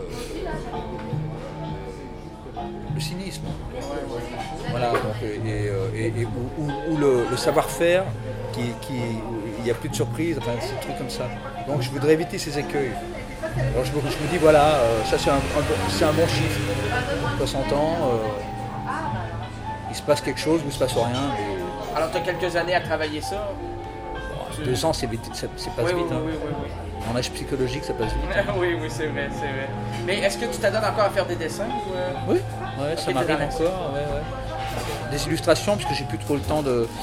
B: le cynisme. Voilà, donc, et, et, euh, et- et- ou, ou- ou le, le savoir-faire, qui, qui, où il n'y a plus de surprise, enfin, ces trucs comme ça. Donc je voudrais éviter ces écueils. Alors je me, je me dis, voilà, euh, ça c'est un, un bon, c'est un bon chiffre. soixante ans, euh, il se passe quelque chose ou il ne se passe rien. Mais,
A: Alors, tu as quelques années à travailler ça?
B: bon, deux ans, c'est vite, ça, c'est passe
A: Oui, oui,
B: vite.
A: oui,
B: hein.
A: oui, oui, oui.
B: En âge psychologique, ça passe vite.
A: oui, oui, c'est vrai, c'est vrai. Mais est-ce que tu t'adonnes encore à faire des dessins? Ou euh...
B: Oui, ouais, ça
A: Ok,
B: m'arrive
A: t'es dans la-
B: encore. Ouais, ouais. Des illustrations, parce que j'ai plus trop le temps de.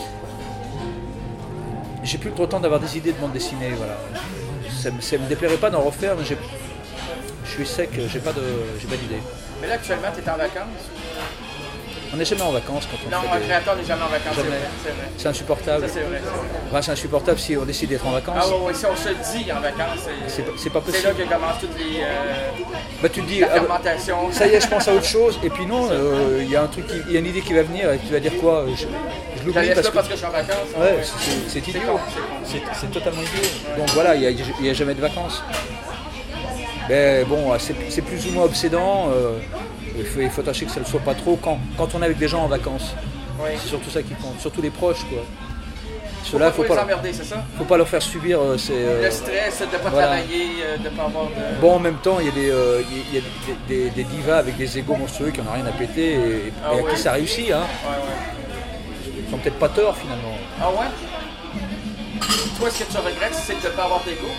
B: J'ai plus trop le temps d'avoir des idées de bande dessinée, voilà. Ça, me- ça me déplairait pas d'en refaire, mais j'ai- je suis sec, j'ai pas de, j'ai pas d'idée.
A: Mais là, actuellement, tu es en vacances?
B: On n'est jamais en vacances quand on
A: Non,
B: fait
A: un
B: des...
A: créateur n'est jamais en vacances, c'est
B: Jamais.
A: vrai, c'est vrai.
B: C'est insupportable.
A: Ça, c'est vrai, c'est vrai.
B: Enfin, c'est insupportable si on décide d'être en vacances.
A: Ah oui, oui, si on se dit en vacances, c'est,
B: C'est pas- c'est pas
A: c'est
B: possible.
A: là que commencent toutes les... euh,
B: Bah, tu te dis,
A: la
B: ah, bah,
A: fermentation.
B: ça y est, je pense à autre chose, et puis non, euh, il y a un truc, qui- il y a une idée qui va venir, et tu vas dire quoi Je, je
A: Je
B: l'oublie
A: laisse
B: parce
A: ça
B: que...
A: parce que je suis en vacances. hein,
B: Ouais,
A: ouais.
B: c'est, c'est
A: C'est
B: idiot.
A: con, c'est con.
B: C'est, c'est totalement idiot. Donc voilà, il n'y a, a jamais de vacances. Mais bon, c'est, c'est plus ou moins obsédant. euh, il, faut, il faut tâcher que ça ne le soit pas trop quand, quand on est avec des gens en vacances.
A: Oui.
B: C'est surtout ça qui compte, surtout les proches, quoi.
A: Faut
B: Ceux-là,
A: pas,
B: il
A: faut
B: ne
A: les
B: faut, pas-
A: emmerder, c'est ça?
B: faut pas leur faire subir euh, ces... euh,
A: Le stress de ne pas
B: voilà.
A: travailler, euh, de ne pas avoir de...
B: Bon, en même temps, il y a des, euh, il y a des, des- des divas avec des égos monstrueux qui n'en ont rien à péter et, et
A: Ah
B: à
A: ouais?
B: qui ça réussit. Hein.
A: Ouais, ouais.
B: Ils n'ont peut-être pas tort, finalement.
A: Ah ouais? Toi, ce que tu regrettes, c'est de ne pas avoir d'ego?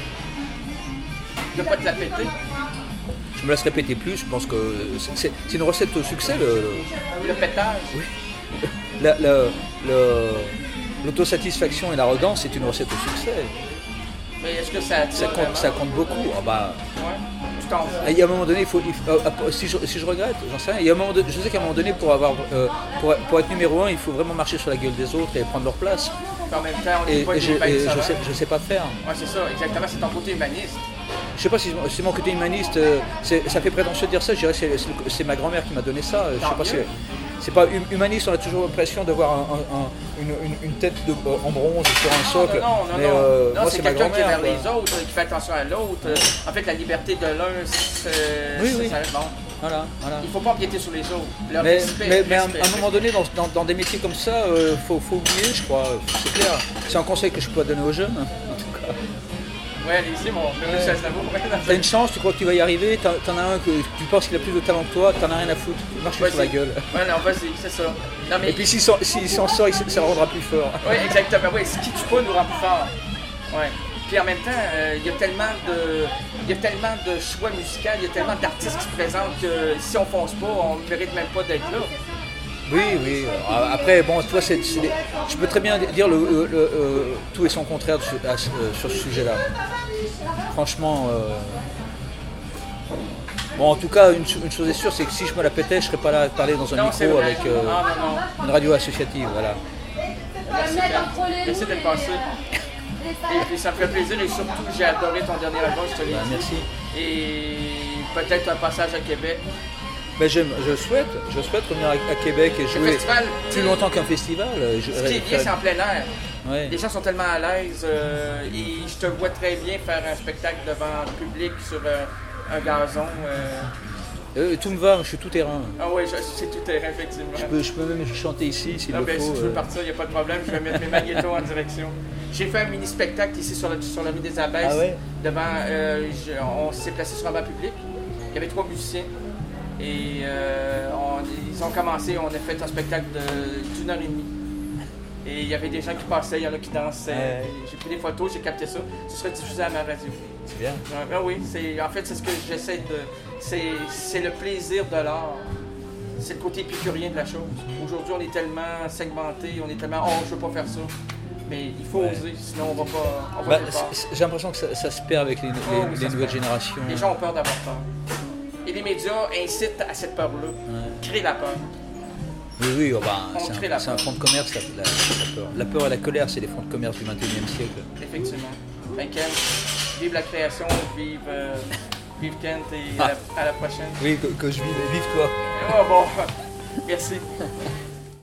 A: De ne pas te la péter?
B: Je me laisse répéter plus, je pense que c'est, c'est- c'est une recette au succès, le, le-
A: Le pétage?
B: La- la- le- l'autosatisfaction et l'arrogance, c'est une recette au succès.
A: Mais est-ce que ça...
B: Ça compte, ça compte beaucoup. Ah bah,
A: Ouais. Tu t'en fous.
B: il y a un moment donné, il faut, il faut- euh, euh, si, je, si je regrette, j'en sais rien. Il y a un moment donné- je sais qu'à un moment donné, pour, avoir, euh, pour, pour être numéro un, il faut vraiment marcher sur la gueule des autres et prendre leur place.
A: En même temps, on
B: Et,
A: n'est pas
B: et je,
A: des
B: et je
A: bêtes
B: sais, je sais pas faire.
A: Ouais, c'est ça, exactement, c'est ton côté humaniste.
B: Je sais pas si c'est mon côté humaniste, euh, c'est- ça fait prétentieux de dire ça, je dirais que c'est, c'est le- c'est ma grand-mère qui m'a donné ça. Je sais
A: Tant
B: pas si,
A: mieux.
B: c'est pas hum- humaniste, on a toujours l'impression d'avoir un- un- un- une, une- une tête de, euh, en bronze sur un socle.
A: Non, non, non,
B: mais
A: non.
B: euh,
A: Non,
B: moi
A: c'est
B: c'est ma
A: quelqu'un qui est
B: grand-mère.
A: vers
B: quoi.
A: les autres, qui fait attention à l'autre. En fait, la liberté de l'un, c'est...
B: Oui,
A: c'est-
B: oui.
A: ça- bon.
B: Voilà, voilà.
A: Il ne faut pas empiéter sur les autres. Le
B: Mais,
A: respect,
B: mais- mais à, un-
A: respect,
B: à un moment donné, dans, dans- dans des métiers comme ça, il faut, faut oublier, je crois, c'est clair. C'est un conseil que je peux donner aux jeunes, en tout cas.
A: Ouais, allez-y, mon
B: Ouais.
A: Michel Savo.
B: T'as une chance, tu crois que tu vas y arriver, t'en, t'en as un que tu penses qu'il a plus de talent que toi, t'en as rien à foutre, marche sur la gueule.
A: Ouais, non, vas-y, c'est ça. Non, mais...
B: Et puis s'il s'en, s'il s'en sort, il- ça le rendra plus fort.
A: Oui, exactement. Oui, ce qui tue pas nous rend plus fort. Ouais. Puis en même temps, euh, il y a tellement de, il y a tellement de choix musicaux, il y a tellement d'artistes qui se présentent que si on fonce pas, on ne mérite même pas d'être là.
B: Oui, oui. Alors, après, bon, toi, c'est, c'est des- je peux très bien dire le, le- le- euh, tout et son contraire sur, à ce- euh, sur ce sujet-là. Franchement, euh, bon, en tout cas, une, cho- une chose est sûre, c'est que si je me la pétais, je serais pas là à parler dans un
A: Non, c'est
B: micro
A: vrai.
B: avec euh,
A: Non, non, non.
B: une radio associative, voilà.
A: Merci, Kat. Merci d'être passé. Et puis ça me fait plaisir et surtout j'ai adoré ton dernier album, je te l'ai
B: Ben,
A: dit.
B: merci.
A: Et peut-être un passage à Québec.
B: Ben, j'aime- je souhaite, je souhaite revenir à, à Québec et
A: Le
B: jouer
A: festival,
B: plus longtemps qu'un festival. Je-
A: ce qui est bien, c'est en plein air.
B: Ouais.
A: Les gens sont tellement à l'aise euh, et je te vois très bien faire un spectacle devant le public sur euh, un gazon. euh.
B: Euh, tout me va, je suis tout terrain.
A: Ah oui, je- c'est tout terrain, effectivement.
B: Je peux, je peux même chanter ici s'il
A: Ah,
B: le
A: ben,
B: faut.
A: si tu veux
B: euh.
A: partir, il n'y a pas de problème, je vais mettre mes magnétos en direction. J'ai fait un mini-spectacle ici sur la, sur la rue des Abbesses.
B: Ah ouais?
A: Devant, euh, je- on s'est placé sur un banc public. Il y avait trois musiciens. Et euh, on- ils ont commencé, on a fait un spectacle de- d'une heure et demie. Et il y avait des gens qui passaient, il y en a qui dansaient.
B: Ouais.
A: J'ai pris des photos, j'ai capté ça. Ce serait diffusé à ma radio.
B: C'est bien.
A: Ah oui, c'est, en fait, c'est ce que j'essaie de... C'est, c'est le plaisir de l'art. C'est le côté épicurien de la chose. Aujourd'hui, on est tellement segmenté, on est tellement « Oh, je veux pas faire ça ». Mais il faut
B: Ouais.
A: oser, sinon on va pas... On va
B: Bah,
A: nulle part.
B: c'est- c'est- j'ai l'impression que ça, ça se perd avec les, les-
A: Oh, oui,
B: les
A: ça se
B: nouvelles
A: perd.
B: générations.
A: Les gens ont peur d'avoir peur. Et les médias incitent à cette peur-là.
B: Ouais.
A: Créent la peur.
B: Oui, oui, oh, bah,
A: On
B: c'est,
A: crée
B: un,
A: la
B: c'est un
A: peur.
B: fonds de commerce, la, la- la peur. La peur et la colère, c'est les fonds de commerce du vingt et unième siècle.
A: Effectivement. Ben, Kent, vive la création, vive, euh, vive Kent et
B: Ah.
A: à, la, à la prochaine.
B: Oui, que, que je vive, vive toi.
A: Oh bon, merci.